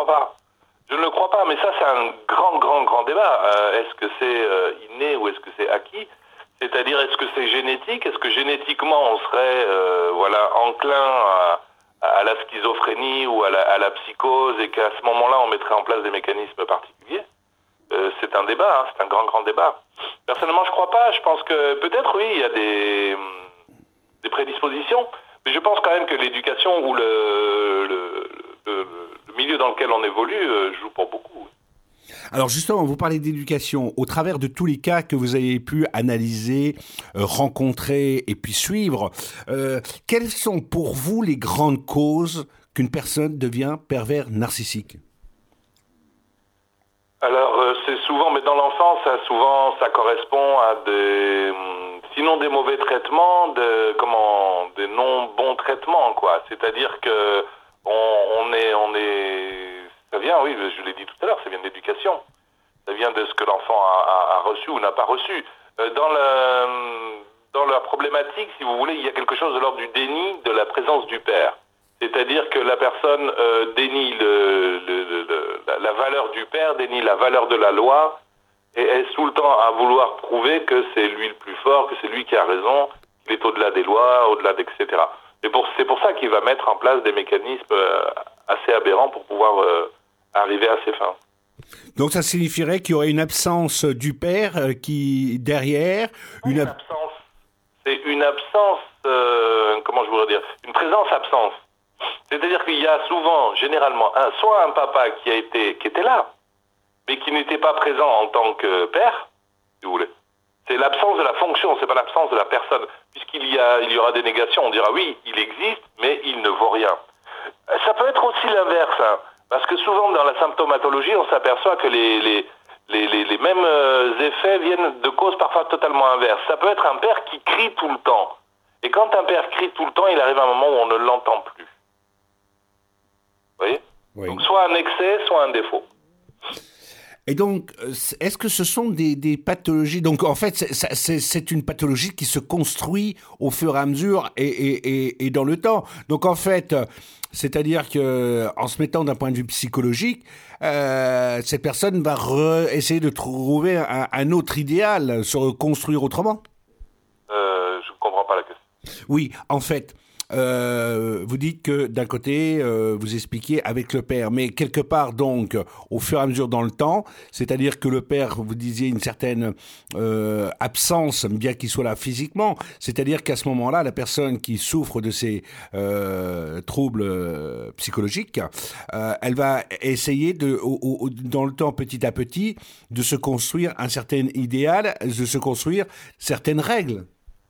pas. Je ne le crois pas, mais ça c'est un grand, grand, grand débat. Euh, est-ce que c'est euh, inné ou est-ce que c'est acquis ? C'est-à-dire, est-ce que c'est génétique ? Est-ce que génétiquement on serait euh, voilà, enclin à, à la schizophrénie ou à la, à la psychose et qu'à ce moment-là on mettrait en place des mécanismes particuliers ? euh, C'est un débat, hein, c'est un grand, grand débat. Personnellement, je ne crois pas. Je pense que peut-être, oui, il y a des, des prédispositions, mais je pense quand même que l'éducation ou le, le, le, le milieu dans lequel on évolue euh, joue pour beaucoup. Alors justement, vous parlez d'éducation. Au travers de tous les cas que vous avez pu analyser, euh, rencontrer et puis suivre, euh, quelles sont pour vous les grandes causes qu'une personne devient pervers narcissique ? Alors euh, c'est souvent, mais dans l'enfance, ça, souvent ça correspond à des, sinon des mauvais traitements, de, comment, des non bons traitements, quoi. C'est-à-dire que on, on est, on est Ça vient, oui, je l'ai dit tout à l'heure, ça vient de l'éducation. Ça vient de ce que l'enfant a, a, a reçu ou n'a pas reçu. Euh, dans, le, dans la problématique, si vous voulez, il y a quelque chose de l'ordre du déni de la présence du père. C'est-à-dire que la personne euh, dénie le, le, le, le, la, la valeur du père, dénie la valeur de la loi, et est tout le temps à vouloir prouver que c'est lui le plus fort, que c'est lui qui a raison, qu'il est au-delà des lois, au-delà d'et cetera. Et pour, c'est pour ça qu'il va mettre en place des mécanismes euh, assez aberrants pour pouvoir euh, arriver à ses fins. Donc ça signifierait qu'il y aurait une absence du père euh, qui, derrière... Une, une absence, c'est une absence, euh, comment je voudrais dire, une présence-absence. C'est-à-dire qu'il y a souvent, généralement, un, soit un papa qui a été, qui était là, mais qui n'était pas présent en tant que père, si vous voulez. C'est l'absence de la fonction, c'est pas l'absence de la personne. Puisqu'il y a, il y aura des négations, on dira oui, il existe, mais il ne vaut rien. Ça peut être aussi l'inverse, hein, parce que souvent dans la symptomatologie, on s'aperçoit que les, les, les, les, les mêmes effets viennent de causes parfois totalement inverses. Ça peut être un père qui crie tout le temps. Et quand un père crie tout le temps, il arrive un moment où on ne l'entend plus. Vous voyez ? Oui. Donc soit un excès, soit un défaut. Et donc, est-ce que ce sont des, des pathologies... Donc, en fait, c'est, c'est, c'est une pathologie qui se construit au fur et à mesure et, et, et, et dans le temps. Donc, en fait, c'est-à-dire qu'en se mettant d'un point de vue psychologique, euh, cette personne va re- essayer de trouver un, un autre idéal, se reconstruire autrement. Euh, je ne comprends pas la question. Oui, en fait... Euh, vous dites que d'un côté, euh, vous expliquez avec le père, mais quelque part donc, au fur et à mesure dans le temps, c'est-à-dire que le père, vous disiez une certaine euh, absence, bien qu'il soit là physiquement, c'est-à-dire qu'à ce moment-là, la personne qui souffre de ces euh, troubles euh, psychologiques, euh, elle va essayer de, au, au, dans le temps, petit à petit, de se construire un certain idéal, de se construire certaines règles.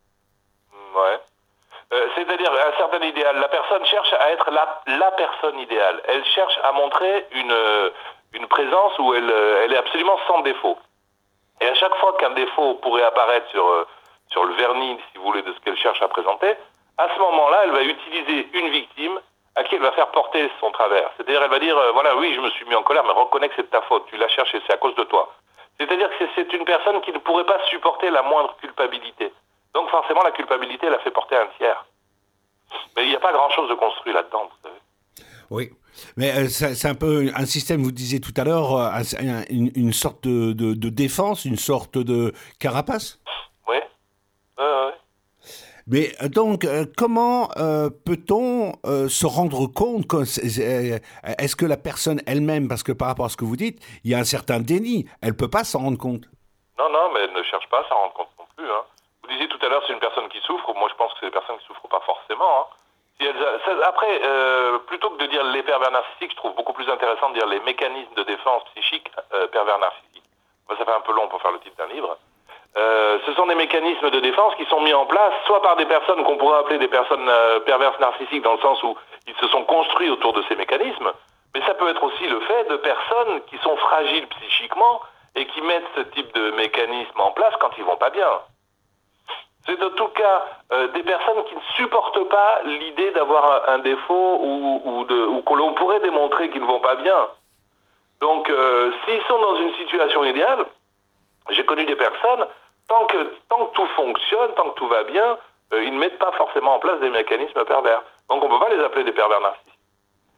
Ouais. Euh, c'est-à-dire un certain idéal. La personne cherche à être la, la personne idéale. Elle cherche à montrer une, une présence où elle, elle est absolument sans défaut. Et à chaque fois qu'un défaut pourrait apparaître sur, sur le vernis, si vous voulez, de ce qu'elle cherche à présenter, à ce moment-là, elle va utiliser une victime à qui elle va faire porter son travers. C'est-à-dire, elle va dire, euh, voilà, oui, je me suis mis en colère, mais reconnais que c'est de ta faute. Tu l'as cherché, c'est à cause de toi. C'est-à-dire que c'est, c'est une personne qui ne pourrait pas supporter la moindre culpabilité. Donc forcément, la culpabilité, elle a fait porter un tiers. Mais il n'y a pas grand-chose de construit là-dedans, vous savez. Oui, mais euh, c'est, c'est un peu un système, vous disiez tout à l'heure, euh, une, une sorte de, de, de défense, une sorte de carapace. Oui, euh, oui. Mais donc, euh, comment euh, peut-on euh, se rendre compte que c'est, est-ce que la personne elle-même, parce que par rapport à ce que vous dites, il y a un certain déni, elle ne peut pas s'en rendre compte? Non, non, mais elle ne cherche pas à s'en rendre compte non plus, hein. Vous disiez tout à l'heure, c'est une personne qui souffre. Moi, je pense que c'est des personnes qui ne souffrent pas forcément. Hein. Si elles a, ça, après, euh, plutôt que de dire les pervers narcissiques, je trouve beaucoup plus intéressant de dire les mécanismes de défense psychique euh, pervers narcissiques. Ça fait un peu long pour faire le titre d'un livre. Euh, ce sont des mécanismes de défense qui sont mis en place soit par des personnes qu'on pourrait appeler des personnes euh, perverses narcissiques dans le sens où ils se sont construits autour de ces mécanismes, mais ça peut être aussi le fait de personnes qui sont fragiles psychiquement et qui mettent ce type de mécanisme en place quand ils vont pas bien. C'est en tout cas euh, des personnes qui ne supportent pas l'idée d'avoir un, un défaut ou, ou, de, ou que l'on pourrait démontrer qu'ils ne vont pas bien. Donc, euh, s'ils sont dans une situation idéale, j'ai connu des personnes, tant que, tant que tout fonctionne, tant que tout va bien, euh, ils ne mettent pas forcément en place des mécanismes pervers. Donc, on ne peut pas les appeler des pervers narcissiques.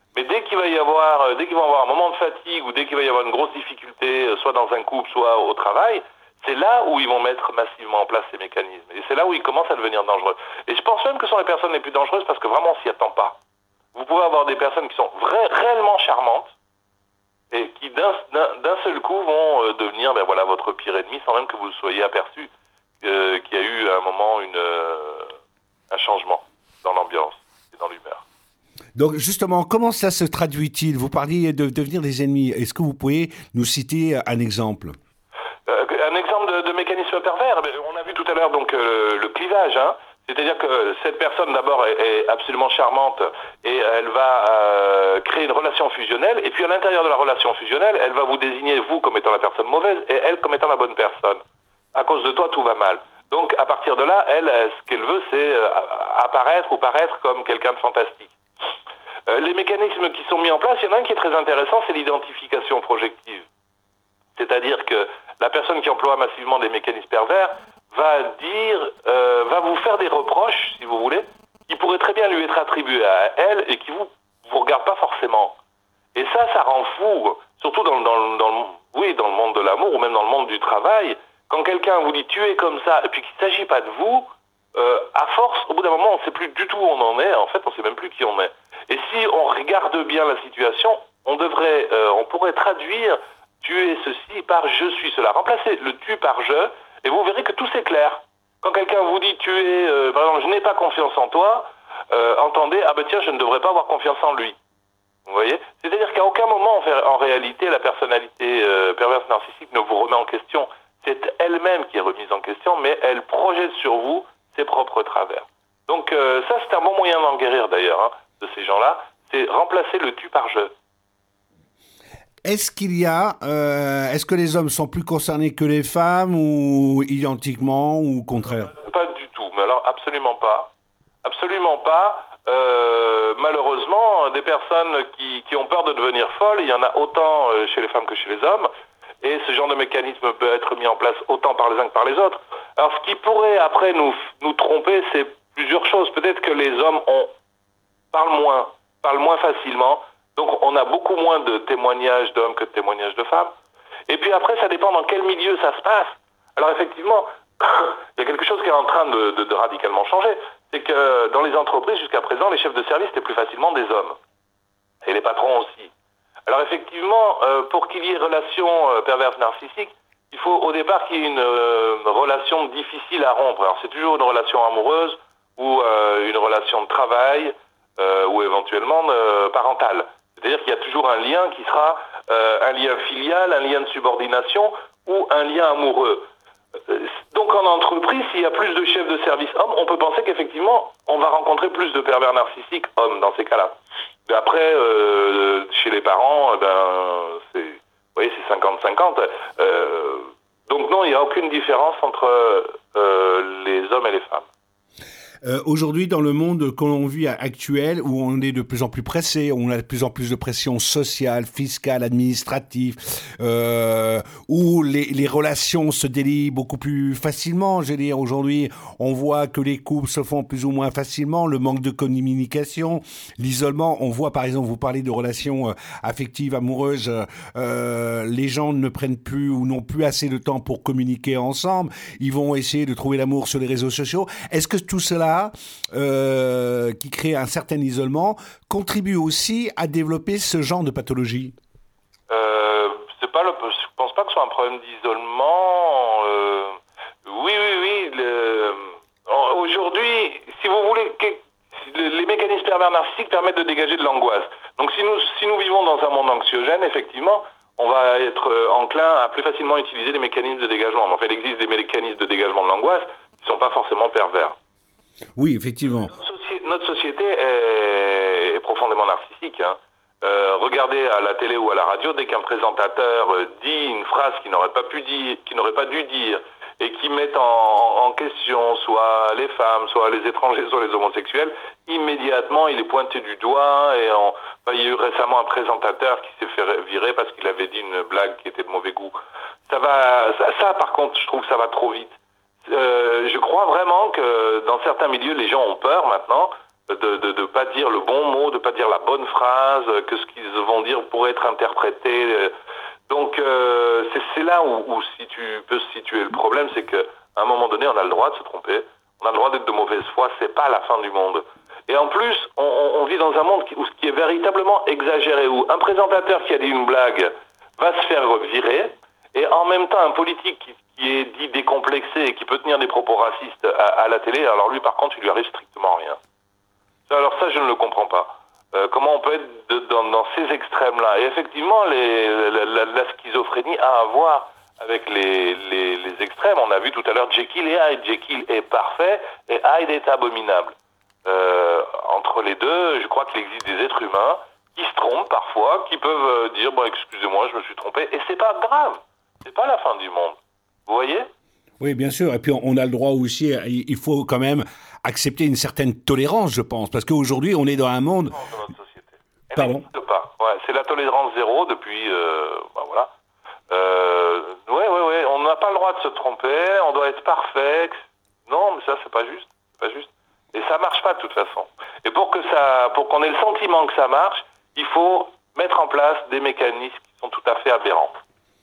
Mais dès qu'il va y avoir, euh, dès qu'ils vont avoir un moment de fatigue ou dès qu'il va y avoir une grosse difficulté, euh, soit dans un couple, soit au travail, c'est là où ils vont mettre massivement en place ces mécanismes. Et c'est là où ils commencent à devenir dangereux. Et je pense même que ce sont les personnes les plus dangereuses parce que vraiment on s'y attend pas. Vous pouvez avoir des personnes qui sont vra- réellement charmantes et qui d'un, d'un, d'un seul coup vont euh, devenir ben voilà, votre pire ennemi sans même que vous soyez aperçu euh, qu'il y a eu à un moment une, euh, un changement dans l'ambiance et dans l'humeur. Donc justement, comment ça se traduit-il? Vous parliez de devenir des ennemis. Est-ce que vous pouvez nous citer un exemple? euh, Un exemple de, de mécanisme pervers, on a vu tout à l'heure donc euh, le clivage, hein. C'est-à-dire que cette personne d'abord est, est absolument charmante et elle va euh, créer une relation fusionnelle et puis à l'intérieur de la relation fusionnelle, elle va vous désigner vous comme étant la personne mauvaise et elle comme étant la bonne personne. À cause de toi, tout va mal. Donc à partir de là, elle, ce qu'elle veut, c'est euh, apparaître ou paraître comme quelqu'un de fantastique. Euh, les mécanismes qui sont mis en place, il y en a un qui est très intéressant, c'est l'identification projective. C'est-à-dire que la personne qui emploie massivement des mécanismes pervers va dire, euh, va vous faire des reproches, si vous voulez, qui pourraient très bien lui être attribués à elle et qui vous vous regardent pas forcément. Et ça, ça rend fou, surtout dans, dans, dans, le, oui, dans le monde de l'amour ou même dans le monde du travail. Quand quelqu'un vous dit tu es comme ça et puis qu'il ne s'agit pas de vous, euh, à force, au bout d'un moment, on ne sait plus du tout où on en est. En fait, on ne sait même plus qui on est. Et si on regarde bien la situation, on devrait, euh, on pourrait traduire tu es ceci par je suis cela. Remplacez le tu par je. Et vous verrez que tout s'éclaire. Quand quelqu'un vous dit tu es, euh, par exemple, je n'ai pas confiance en toi, euh, entendez, ah ben tiens, je ne devrais pas avoir confiance en lui. Vous voyez? C'est-à-dire qu'à aucun moment, en, fait, en réalité, la personnalité euh, perverse narcissique ne vous remet en question. C'est elle-même qui est remise en question, mais elle projette sur vous ses propres travers. Donc euh, ça, c'est un bon moyen d'en guérir d'ailleurs, hein, de ces gens-là, c'est remplacer le tu par je. Est-ce qu'il y a, euh, est-ce que les hommes sont plus concernés que les femmes ou identiquement ou au contraire? Pas du tout, mais alors absolument pas. Absolument pas. Euh, malheureusement, des personnes qui, qui ont peur de devenir folles, il y en a autant chez les femmes que chez les hommes. Et ce genre de mécanisme peut être mis en place autant par les uns que par les autres. Alors ce qui pourrait après nous, nous tromper, c'est plusieurs choses. Peut-être que les hommes ont, parlent moins, parlent moins facilement. Donc on a beaucoup moins de témoignages d'hommes que de témoignages de femmes. Et puis après, ça dépend dans quel milieu ça se passe. Alors effectivement, il y a quelque chose qui est en train de, de, de radicalement changer. C'est que dans les entreprises, jusqu'à présent, les chefs de service étaient plus facilement des hommes. Et les patrons aussi. Alors effectivement, euh, pour qu'il y ait relation euh, perverse narcissique, il faut au départ qu'il y ait une euh, relation difficile à rompre. Alors c'est toujours une relation amoureuse ou euh, une relation de travail euh, ou éventuellement euh, parentale. C'est-à-dire qu'il y a toujours un lien qui sera euh, un lien filial, un lien de subordination ou un lien amoureux. Donc en entreprise, s'il y a plus de chefs de service hommes, on peut penser qu'effectivement, on va rencontrer plus de pervers narcissiques hommes dans ces cas-là. Mais après, euh, chez les parents, ben, c'est, vous voyez, c'est cinquante cinquante. Euh, donc non, il n'y a aucune différence entre euh, les hommes et les femmes. Euh, aujourd'hui, dans le monde que l'on vit actuel, où on est de plus en plus pressé, où on a de plus en plus de pression sociale, fiscale, administrative, euh, où les, les relations se délient beaucoup plus facilement. Je veux dire, aujourd'hui, on voit que les couples se font plus ou moins facilement, le manque de communication, l'isolement. On voit, par exemple, vous parlez de relations euh, affectives, amoureuses, euh, les gens ne prennent plus ou n'ont plus assez de temps pour communiquer ensemble. Ils vont essayer de trouver l'amour sur les réseaux sociaux. Est-ce que tout cela Euh, qui crée un certain isolement, contribue aussi à développer ce genre de pathologie? euh, c'est pas le, Je pense pas que ce soit un problème d'isolement. Euh, oui, oui, oui. Le, aujourd'hui, si vous voulez, que, les mécanismes pervers narcissiques permettent de dégager de l'angoisse. Donc si nous, si nous vivons dans un monde anxiogène, effectivement, on va être enclin à plus facilement utiliser les mécanismes de dégagement. En fait, il existe des mécanismes de dégagement de l'angoisse qui ne sont pas forcément pervers. Oui, effectivement. Notre, soci- notre société est, est profondément narcissique. Hein. Euh, regardez à la télé ou à la radio, dès qu'un présentateur euh, dit une phrase qu'il n'aurait pas pu dire, qu'il n'aurait pas dû dire, et qui met en, en question soit les femmes, soit les étrangers, soit les homosexuels, immédiatement il est pointé du doigt. Et en, enfin, il y a eu récemment un présentateur qui s'est fait virer parce qu'il avait dit une blague qui était de mauvais goût. Ça va, ça, ça par contre, je trouve que ça va trop vite. Euh, je crois vraiment que dans certains milieux, les gens ont peur maintenant. de de, de pas dire le bon mot, de pas dire la bonne phrase, que ce qu'ils vont dire pourrait être interprété. Donc euh, c'est, c'est là où, où si tu peux situer le problème, c'est que à un moment donné, on a le droit de se tromper, on a le droit d'être de mauvaise foi, c'est pas la fin du monde. Et en plus, on, on vit dans un monde qui, où ce qui est véritablement exagéré, où un présentateur qui a dit une blague va se faire virer, et en même temps un politique qui, qui est dit décomplexé et qui peut tenir des propos racistes à, à la télé, alors lui par contre, il lui arrive strictement rien. Alors ça, je ne le comprends pas. Euh, comment on peut être de, dans, dans ces extrêmes-là? Et effectivement, les, la, la, la schizophrénie a à voir avec les, les, les extrêmes. On a vu tout à l'heure Jekyll et Hyde. Jekyll est parfait et Hyde est abominable. Euh, entre les deux, je crois qu'il existe des êtres humains qui se trompent parfois, qui peuvent dire bon, excusez-moi, je me suis trompé, et c'est pas grave, c'est pas la fin du monde. Vous voyez? Oui, bien sûr. Et puis on a le droit aussi. Il faut quand même accepter une certaine tolérance, je pense, parce qu'aujourd'hui on est dans un monde. Non, dans notre société. Elle Pardon. n'existe pas. Ouais, c'est la tolérance zéro depuis. Euh, ben voilà. Euh, ouais, ouais, ouais. On n'a pas le droit de se tromper. On doit être parfait. Non, mais ça c'est pas juste. C'est pas juste. Et ça marche pas de toute façon. Et pour que ça, pour qu'on ait le sentiment que ça marche, il faut mettre en place des mécanismes qui sont tout à fait aberrants.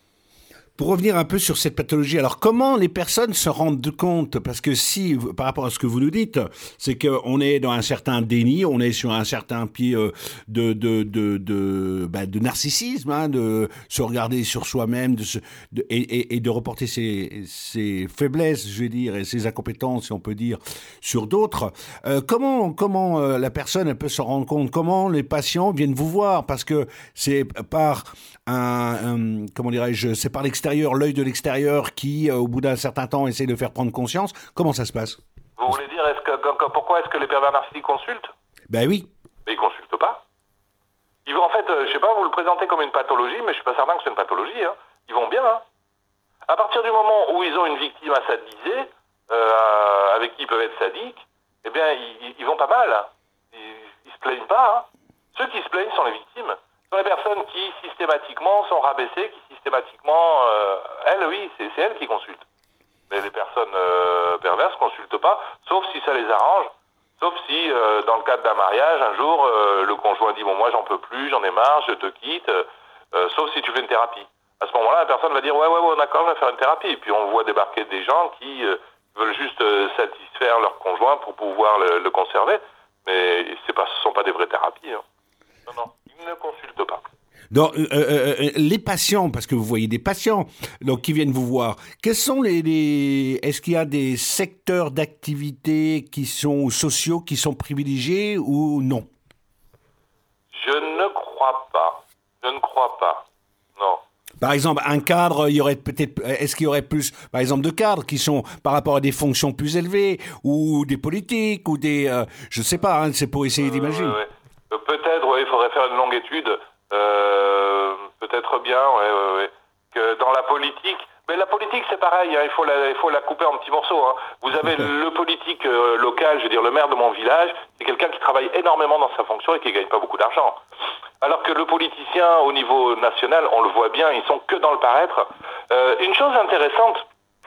Pour revenir un peu sur cette pathologie, alors comment les personnes se rendent compte? Parce que si, par rapport à ce que vous nous dites, c'est qu'on est dans un certain déni, on est sur un certain pied euh, de de de de, bah, de narcissisme, hein, de se regarder sur soi-même, de se, de, et, et, et de reporter ses, ses faiblesses, je vais dire, et ses incompétences, si on peut dire, sur d'autres. Euh, comment comment euh, la personne elle peut se rendre compte? Comment les patients viennent vous voir? Parce que c'est par un, un comment dirais-je, c'est par l'extérieur, l'œil de l'extérieur qui, euh, au bout d'un certain temps, essaie de faire prendre conscience. Comment ça se passe? Vous voulez dire, est-ce que, pourquoi est-ce que les pervers narcissiques consultent? Ben oui. Mais ils consultent pas. Ils vont, en fait, euh, je sais pas, vous le présentez comme une pathologie, mais je suis pas certain que c'est une pathologie. Hein. Ils vont bien. Hein. À partir du moment où ils ont une victime à sadiser, euh, avec qui ils peuvent être sadiques, eh bien, ils, ils vont pas mal. Hein. Ils, ils se plaignent pas. Hein. Ceux qui se plaignent sont les victimes. Ce sont les personnes qui, systématiquement, sont rabaissées, qui systématiquement... Euh, elles, oui, c'est, c'est elles qui consultent. Mais les personnes euh, perverses ne consultent pas, sauf si ça les arrange. Sauf si, euh, dans le cadre d'un mariage, un jour, euh, le conjoint dit « Bon, moi, j'en peux plus, j'en ai marre, je te quitte. Euh, » Sauf si tu fais une thérapie. À ce moment-là, la personne va dire « Ouais, ouais, ouais, d'accord, je vais faire une thérapie. » Et puis, on voit débarquer des gens qui euh, veulent juste euh, satisfaire leur conjoint pour pouvoir le, le conserver. Mais c'est pas, ce ne sont pas des vraies thérapies. Hein. Non, non, ils ne consultent pas. Donc, euh, euh, les patients, parce que vous voyez des patients donc qui viennent vous voir, quels sont les, les est-ce qu'il y a des secteurs d'activité qui sont sociaux, qui sont privilégiés ou non? Je ne crois pas. Je ne crois pas. Non. Par exemple, un cadre, il y aurait peut-être, est-ce qu'il y aurait plus, par exemple, de cadres qui sont par rapport à des fonctions plus élevées, ou des politiques, ou des, euh, je sais pas, hein, c'est pour essayer euh, d'imaginer. Ouais, ouais. Peut-être, ouais, il faudrait faire une longue étude. Euh, peut-être bien, ouais, ouais, ouais, que dans la politique, mais la politique c'est pareil, hein, il faut la, il faut la couper en petits morceaux. Hein. Vous avez le politique euh, local, je veux dire le maire de mon village, c'est quelqu'un qui travaille énormément dans sa fonction et qui gagne pas beaucoup d'argent. Alors que le politicien au niveau national, on le voit bien, ils sont que dans le paraître. Euh, une chose intéressante,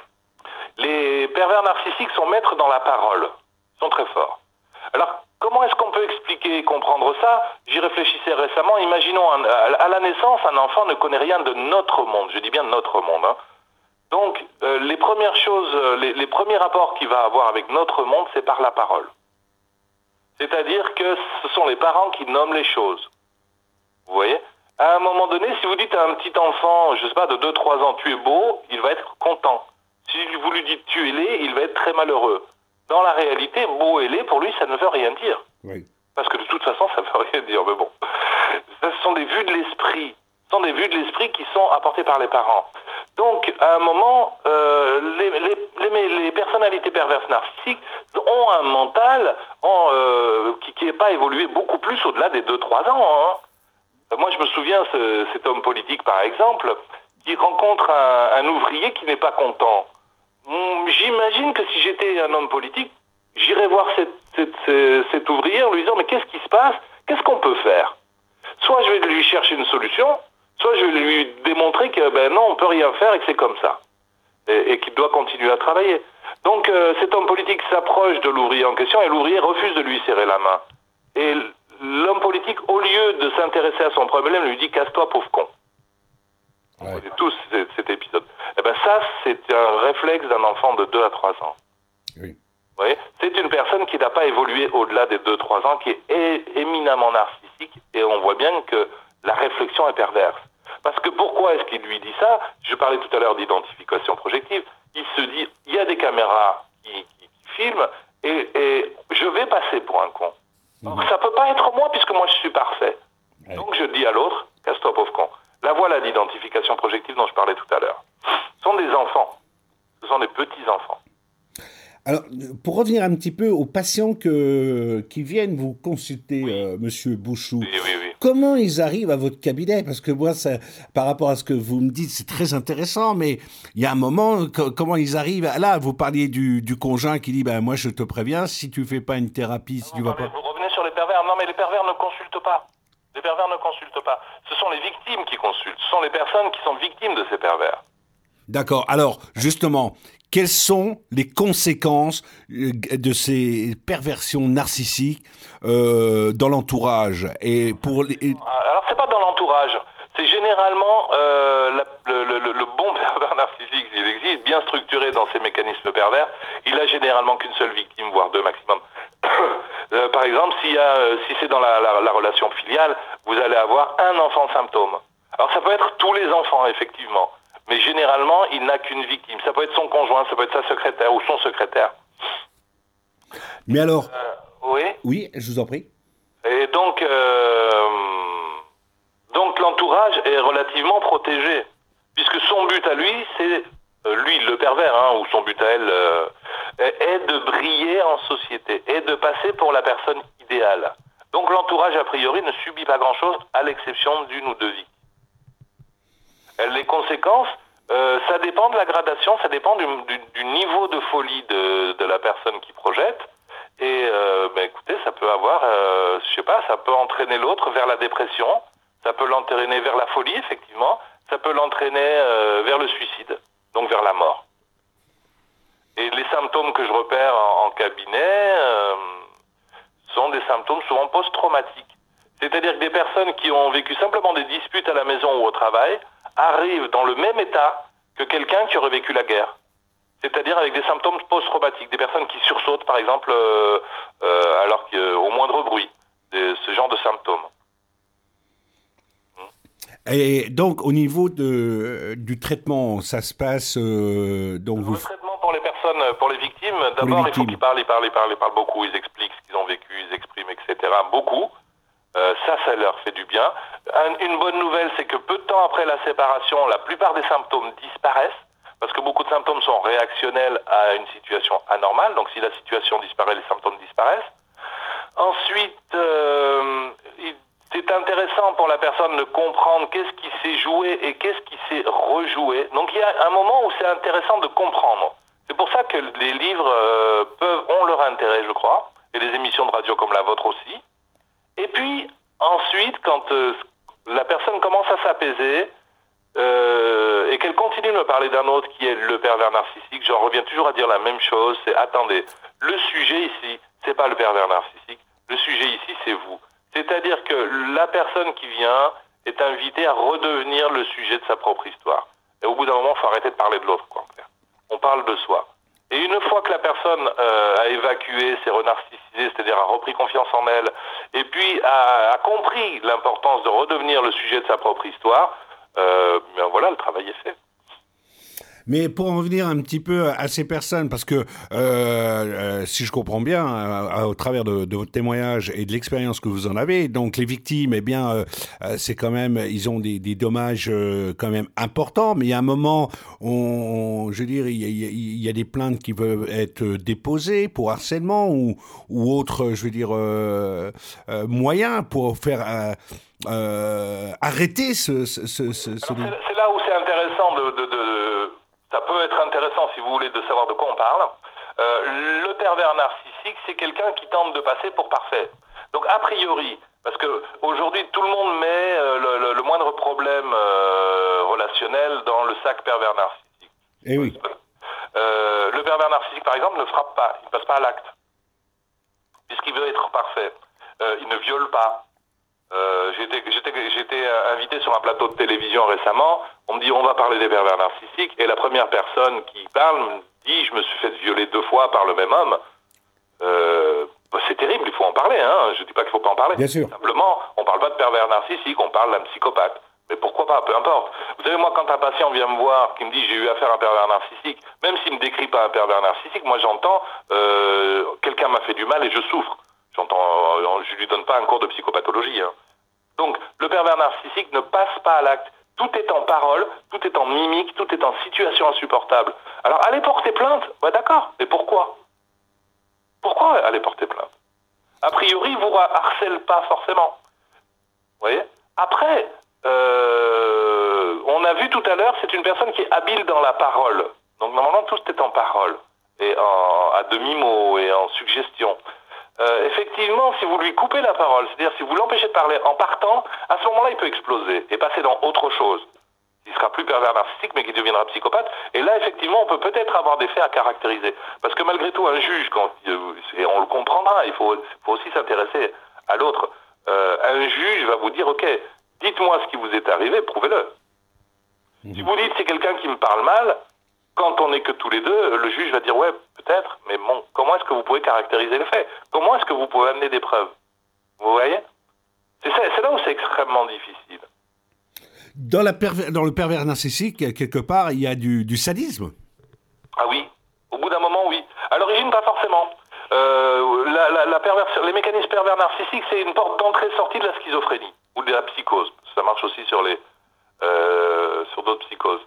les pervers narcissiques sont maîtres dans la parole, sont très forts. Alors comment est-ce qu'on peut expliquer et comprendre ça? J'y réfléchissais récemment. Imaginons, un, à la naissance, un enfant ne connaît rien de notre monde. Je dis bien notre monde. Hein. Donc, euh, les premières choses, les, les premiers rapports qu'il va avoir avec notre monde, c'est par la parole. C'est-à-dire que ce sont les parents qui nomment les choses. Vous voyez? À un moment donné, si vous dites à un petit enfant, je sais pas, de deux trois ans, tu es beau, il va être content. Si vous lui dites tu es laid, il va être très malheureux. Dans la réalité, beau et laid, pour lui, ça ne veut rien dire. Oui. Parce que de toute façon, ça ne veut rien dire. Mais bon, ce sont des vues de l'esprit. Ce sont des vues de l'esprit qui sont apportées par les parents. Donc, à un moment, euh, les, les, les, les personnalités perverses narcissiques ont un mental ont, euh, qui n'est pas évolué beaucoup plus au-delà des deux trois ans. Hein. Moi, je me souviens, ce, cet homme politique, par exemple, qui rencontre un, un ouvrier qui n'est pas content. J'imagine que si j'étais un homme politique, j'irais voir cette, cette, cette, cet ouvrier en lui disant « Mais qu'est-ce qui se passe? Qu'est-ce qu'on peut faire ?» Soit je vais lui chercher une solution, soit je vais lui démontrer que ben non, on peut rien faire et que c'est comme ça. Et, et qu'il doit continuer à travailler. Donc euh, cet homme politique s'approche de l'ouvrier en question et l'ouvrier refuse de lui serrer la main. Et l'homme politique, au lieu de s'intéresser à son problème, lui dit « casse-toi, pauvre con ». Ouais. On connaît tous cet, cet épisode. Eh ben ça, c'est un réflexe d'un enfant de deux à trois ans. Oui. Vous voyez, c'est une personne qui n'a pas évolué au-delà des deux à trois ans, qui est é- éminemment narcissique, et on voit bien que la réflexion est perverse. Parce que pourquoi est-ce qu'il lui dit ça? Je parlais tout à l'heure d'identification projective. Il se dit, il y a des caméras qui, qui, qui filment, et, et je vais passer pour un con. Donc mmh. ça peut pas être moi, puisque moi je suis parfait. Ouais. Donc je dis à l'autre, casse-toi pauvre con. La voilà l'identification projective dont je parlais tout à l'heure. Ce sont des enfants. Ce sont des petits-enfants. Alors, pour revenir un petit peu aux patients que, qui viennent vous consulter, oui. euh, Monsieur Bouchou, oui, oui, oui. comment ils arrivent à votre cabinet? Parce que moi, ça, par rapport à ce que vous me dites, c'est très intéressant, mais il y a un moment, que, comment ils arrivent? Là, vous parliez du, du conjoint qui dit, ben moi je te préviens, si tu fais pas une thérapie, si non, tu vas pas... Vous revenez sur les pervers. Non, mais les pervers ne consultent pas. Les pervers ne consultent pas. Ce sont les victimes qui consultent. Ce sont les personnes qui sont victimes de ces pervers. D'accord. Alors, justement, quelles sont les conséquences de ces perversions narcissiques euh, dans l'entourage et pour les... Alors, c'est pas dans l'entourage. C'est généralement euh, la, le, le, le bon pervers narcissique, s'il existe, bien structuré dans ses mécanismes pervers. Il a généralement qu'une seule victime, voire deux maximum. euh, par exemple, s'il y a, euh, si c'est dans la, la, la relation filiale, vous allez avoir un enfant symptôme. Alors, ça peut être tous les enfants, effectivement. Mais généralement, il n'a qu'une victime. Ça peut être son conjoint, ça peut être sa secrétaire ou son secrétaire. Mais alors... Euh, oui Oui, je vous en prie. Et donc, euh, donc l'entourage est relativement protégé. Puisque son but à lui, c'est, euh, lui le pervers, hein, ou son but à elle, euh, est de briller en société, est de passer pour la personne idéale. Donc l'entourage, a priori, ne subit pas grand-chose, à l'exception d'une ou deux victimes. Les conséquences, euh, ça dépend de la gradation, ça dépend du, du, du niveau de folie de, de la personne qui projette. Et euh, ben écoutez, ça peut avoir, euh, je sais pas, ça peut entraîner l'autre vers la dépression, ça peut l'entraîner vers la folie, effectivement, ça peut l'entraîner euh, vers le suicide, donc vers la mort. Et les symptômes que je repère en, en cabinet euh, sont des symptômes souvent post-traumatiques. C'est-à-dire que des personnes qui ont vécu simplement des disputes à la maison ou au travail arrivent dans le même état que quelqu'un qui aurait vécu la guerre. C'est-à-dire avec des symptômes post-traumatiques, des personnes qui sursautent, par exemple, euh, euh, alors qu'au moindre bruit, des, ce genre de symptômes. Et donc, au niveau de, du traitement, ça se passe... Euh, donc le vous... traitement pour les personnes, pour les victimes, d'abord, il faut qu'ils parlent, ils parlent, ils parlent, ils parlent beaucoup, ils expliquent ce qu'ils ont vécu, ils expriment, et cetera. Beaucoup. Euh, ça, ça leur fait du bien. Un, une bonne nouvelle, c'est que peu de temps après la séparation, la plupart des symptômes disparaissent, parce que beaucoup de symptômes sont réactionnels à une situation anormale, donc si la situation disparaît, les symptômes disparaissent. Ensuite, euh, il, c'est intéressant pour la personne de comprendre qu'est-ce qui s'est joué et qu'est-ce qui s'est rejoué. Donc il y a un moment où c'est intéressant de comprendre. C'est pour ça que les livres euh, peuvent, ont leur intérêt, je crois, et les émissions de radio comme la vôtre aussi. Et puis, ensuite, quand euh, la personne commence à s'apaiser euh, et qu'elle continue de me parler d'un autre qui est le pervers narcissique, j'en reviens toujours à dire la même chose, c'est attendez, le sujet ici, c'est pas le pervers narcissique, le sujet ici, c'est vous. C'est-à-dire que la personne qui vient est invitée à redevenir le sujet de sa propre histoire. Et au bout d'un moment, il faut arrêter de parler de l'autre, quoi. On parle de soi. Et une fois que la personne euh, a évacué, s'est renarcissisée, c'est-à-dire a repris confiance en elle, et puis a, a compris l'importance de redevenir le sujet de sa propre histoire, euh, ben voilà, le travail est fait. Mais pour en venir un petit peu à ces personnes, parce que euh, euh, si je comprends bien, euh, au travers de, de votre témoignage et de l'expérience que vous en avez, donc les victimes, eh bien, euh, c'est quand même, ils ont des, des dommages euh, quand même importants. Mais il y a un moment, on, je veux dire, il y, a, il y a des plaintes qui peuvent être déposées pour harcèlement ou, ou autres, je veux dire, euh, euh, moyens pour faire euh, euh, arrêter ce. ce, ce, ce, ce... Alors, c'est, c'est là où c'est intéressant de, de, de ça peut être intéressant, si vous voulez, de savoir de quoi on parle. Euh, le pervers narcissique, c'est quelqu'un qui tente de passer pour parfait. Donc, a priori, parce que aujourd'hui, tout le monde met euh, le, le, le moindre problème euh, relationnel dans le sac pervers narcissique. Eh oui. Euh, le pervers narcissique, par exemple, frappe pas, il ne passe pas à l'acte. Puisqu'il veut être parfait. Euh, il ne viole pas. Euh, j'étais, j'étais, j'étais invité sur un plateau de télévision récemment, on me dit on va parler des pervers narcissiques, et la première personne qui parle me dit je me suis fait violer deux fois par le même homme. Euh, bah c'est terrible, il faut en parler, hein. Je dis pas qu'il faut pas en parler. Bien sûr. Simplement, on parle pas de pervers narcissique, on parle d'un psychopathe. Mais pourquoi pas, peu importe. Vous savez, moi, quand un patient vient me voir, qui me dit j'ai eu affaire à un pervers narcissique, même s'il me décrit pas un pervers narcissique, moi j'entends euh, quelqu'un m'a fait du mal et je souffre. J'entends, euh, je lui donne pas un cours de psychopathologie. Hein. Donc, le pervers narcissique ne passe pas à l'acte. Tout est en parole, tout est en mimique, tout est en situation insupportable. Alors, allez porter plainte, bah d'accord, mais pourquoi? Pourquoi aller porter plainte? A priori, vous harcèle pas forcément. Vous voyez? Après, euh, on a vu tout à l'heure, c'est une personne qui est habile dans la parole. Donc normalement, tout est en parole, et en, à demi-mot, et en suggestion. Euh, effectivement, si vous lui coupez la parole, c'est-à-dire si vous l'empêchez de parler en partant, à ce moment-là, il peut exploser et passer dans autre chose. Il sera plus pervers narcissique, mais qui deviendra psychopathe. Et là, effectivement, on peut peut-être avoir des faits à caractériser. Parce que malgré tout, un juge, quand, et on le comprendra, il faut, faut aussi s'intéresser à l'autre. Euh, un juge va vous dire, ok, dites-moi ce qui vous est arrivé, prouvez-le. Mmh. Si vous dites, c'est quelqu'un qui me parle mal, quand on n'est que tous les deux, le juge va dire, ouais, peut-être, mais bon, comment est-ce que vous pouvez caractériser les faits? Comment est-ce que vous pouvez amener des preuves? Vous voyez? C'est, ça, c'est là où c'est extrêmement difficile. Dans, la perver- dans le pervers narcissique, quelque part, il y a du, du sadisme. Ah oui, au bout d'un moment, oui. À l'origine, pas forcément. Euh, la, la, la perversion, les mécanismes pervers narcissiques, c'est une porte d'entrée-sortie de la schizophrénie ou de la psychose. Ça marche aussi sur les euh, sur d'autres psychoses.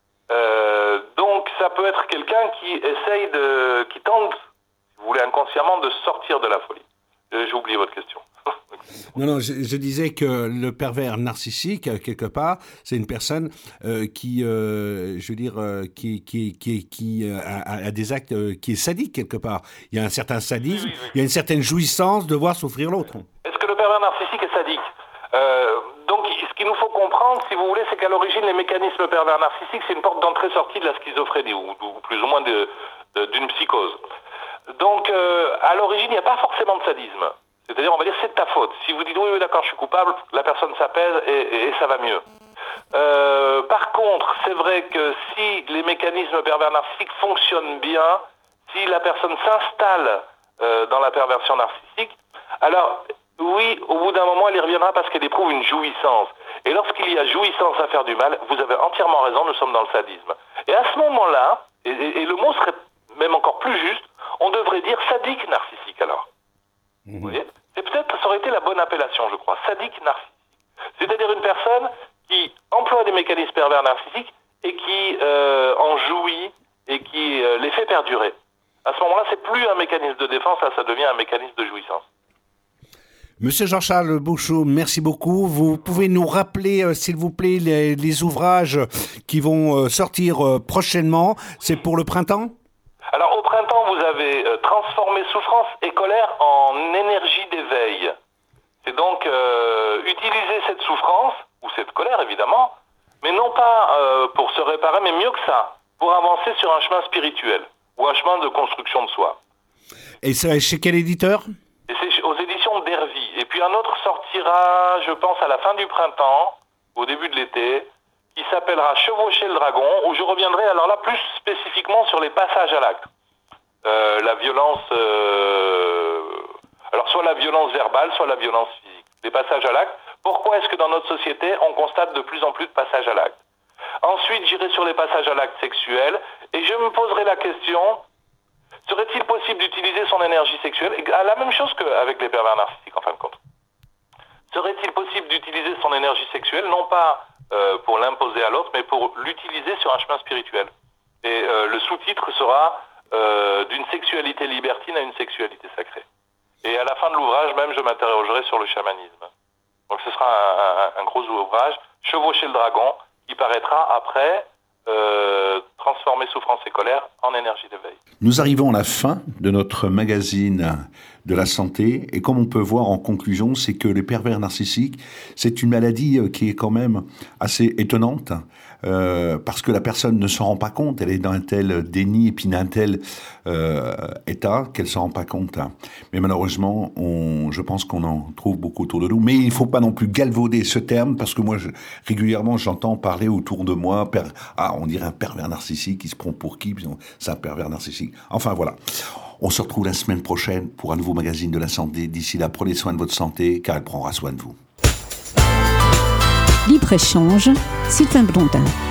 Euh, donc, ça peut être quelqu'un qui essaye de, qui tente, si vous voulez, inconsciemment, de sortir de la folie. J'ai oublié votre question. Non, non, je, je disais que le pervers narcissique, quelque part, c'est une personne euh, qui, euh, je veux dire, euh, qui, qui, qui, qui euh, a, a des actes, euh, qui est sadique, quelque part. Il y a un certain sadisme, oui, oui, oui. Il y a une certaine jouissance de voir souffrir l'autre. Est-ce que le pervers narcissique est sadique? euh, Donc, ce qu'il nous faut comprendre, si vous voulez, c'est qu'à l'origine, les mécanismes pervers narcissiques, c'est une porte d'entrée-sortie de la schizophrénie, ou, ou plus ou moins de, de, d'une psychose. Donc, euh, à l'origine, il n'y a pas forcément de sadisme. C'est-à-dire, on va dire, c'est de ta faute. Si vous dites, oui, oui, d'accord, je suis coupable, la personne s'apaise et, et, et ça va mieux. Euh, par contre, c'est vrai que si les mécanismes pervers narcissiques fonctionnent bien, si la personne s'installe euh, dans la perversion narcissique, alors, oui, au bout d'un moment, elle y reviendra parce qu'elle éprouve une jouissance. Et lorsqu'il y a jouissance à faire du mal, vous avez entièrement raison, nous sommes dans le sadisme. Et à ce moment-là, et, et, et le mot serait même encore plus juste, on devrait dire sadique narcissique alors. Vous voyez? C'est peut-être, ça aurait été la bonne appellation, je crois, sadique narcissique. C'est-à-dire une personne qui emploie des mécanismes pervers narcissiques et qui euh, en jouit et qui euh, les fait perdurer. À ce moment-là, c'est plus un mécanisme de défense, là, ça devient un mécanisme de jouissance. Monsieur Jean-Charles Bouchot, merci beaucoup. Vous pouvez nous rappeler, euh, s'il vous plaît, les, les ouvrages qui vont euh, sortir euh, prochainement. C'est pour le printemps ? Alors, au printemps, vous avez euh, transformé souffrance et colère en énergie d'éveil. C'est donc euh, utiliser cette souffrance, ou cette colère évidemment, mais non pas euh, pour se réparer, mais mieux que ça, pour avancer sur un chemin spirituel, ou un chemin de construction de soi. Et c'est chez quel éditeur ? Et c'est aux éditions d'Hervy. Et puis un autre sortira, je pense, à la fin du printemps, au début de l'été, qui s'appellera Chevaucher le dragon, où je reviendrai alors là plus spécifiquement sur les passages à l'acte. Euh, la violence, euh, alors soit la violence verbale, soit la violence physique. Les passages à l'acte. Pourquoi est-ce que dans notre société, on constate de plus en plus de passages à l'acte? Ensuite, j'irai sur les passages à l'acte sexuel, et je me poserai la question, serait-il possible d'utiliser son énergie sexuelle, la même chose qu'avec les pervers narcissiques en fin de compte. Serait-il possible d'utiliser son énergie sexuelle, non pas euh, pour l'imposer à l'autre, mais pour l'utiliser sur un chemin spirituel. Et euh, le sous-titre sera euh, d'une sexualité libertine à une sexualité sacrée. Et à la fin de l'ouvrage, même, je m'interrogerai sur le chamanisme. Donc ce sera un, un, un gros ouvrage, Chevaucher le dragon, qui paraîtra après euh, Transformer souffrance et colère en énergie d'éveil. Nous arrivons à la fin de notre magazine de la santé. Et comme on peut voir en conclusion, c'est que les pervers narcissiques, c'est une maladie qui est quand même assez étonnante, euh, parce que la personne ne s'en rend pas compte. Elle est dans un tel déni et puis dans un tel euh, état qu'elle s'en rend pas compte. Mais malheureusement, on, je pense qu'on en trouve beaucoup autour de nous. Mais il ne faut pas non plus galvauder ce terme, parce que moi, je, régulièrement, j'entends parler autour de moi, per, ah, on dirait un pervers narcissique, qui se prend pour qui? C'est un pervers narcissique. Enfin, voilà. On se retrouve la semaine prochaine pour un nouveau magazine de la santé. D'ici là, prenez soin de votre santé, car elle prendra soin de vous. Libre-échange, Sylvain Blondin.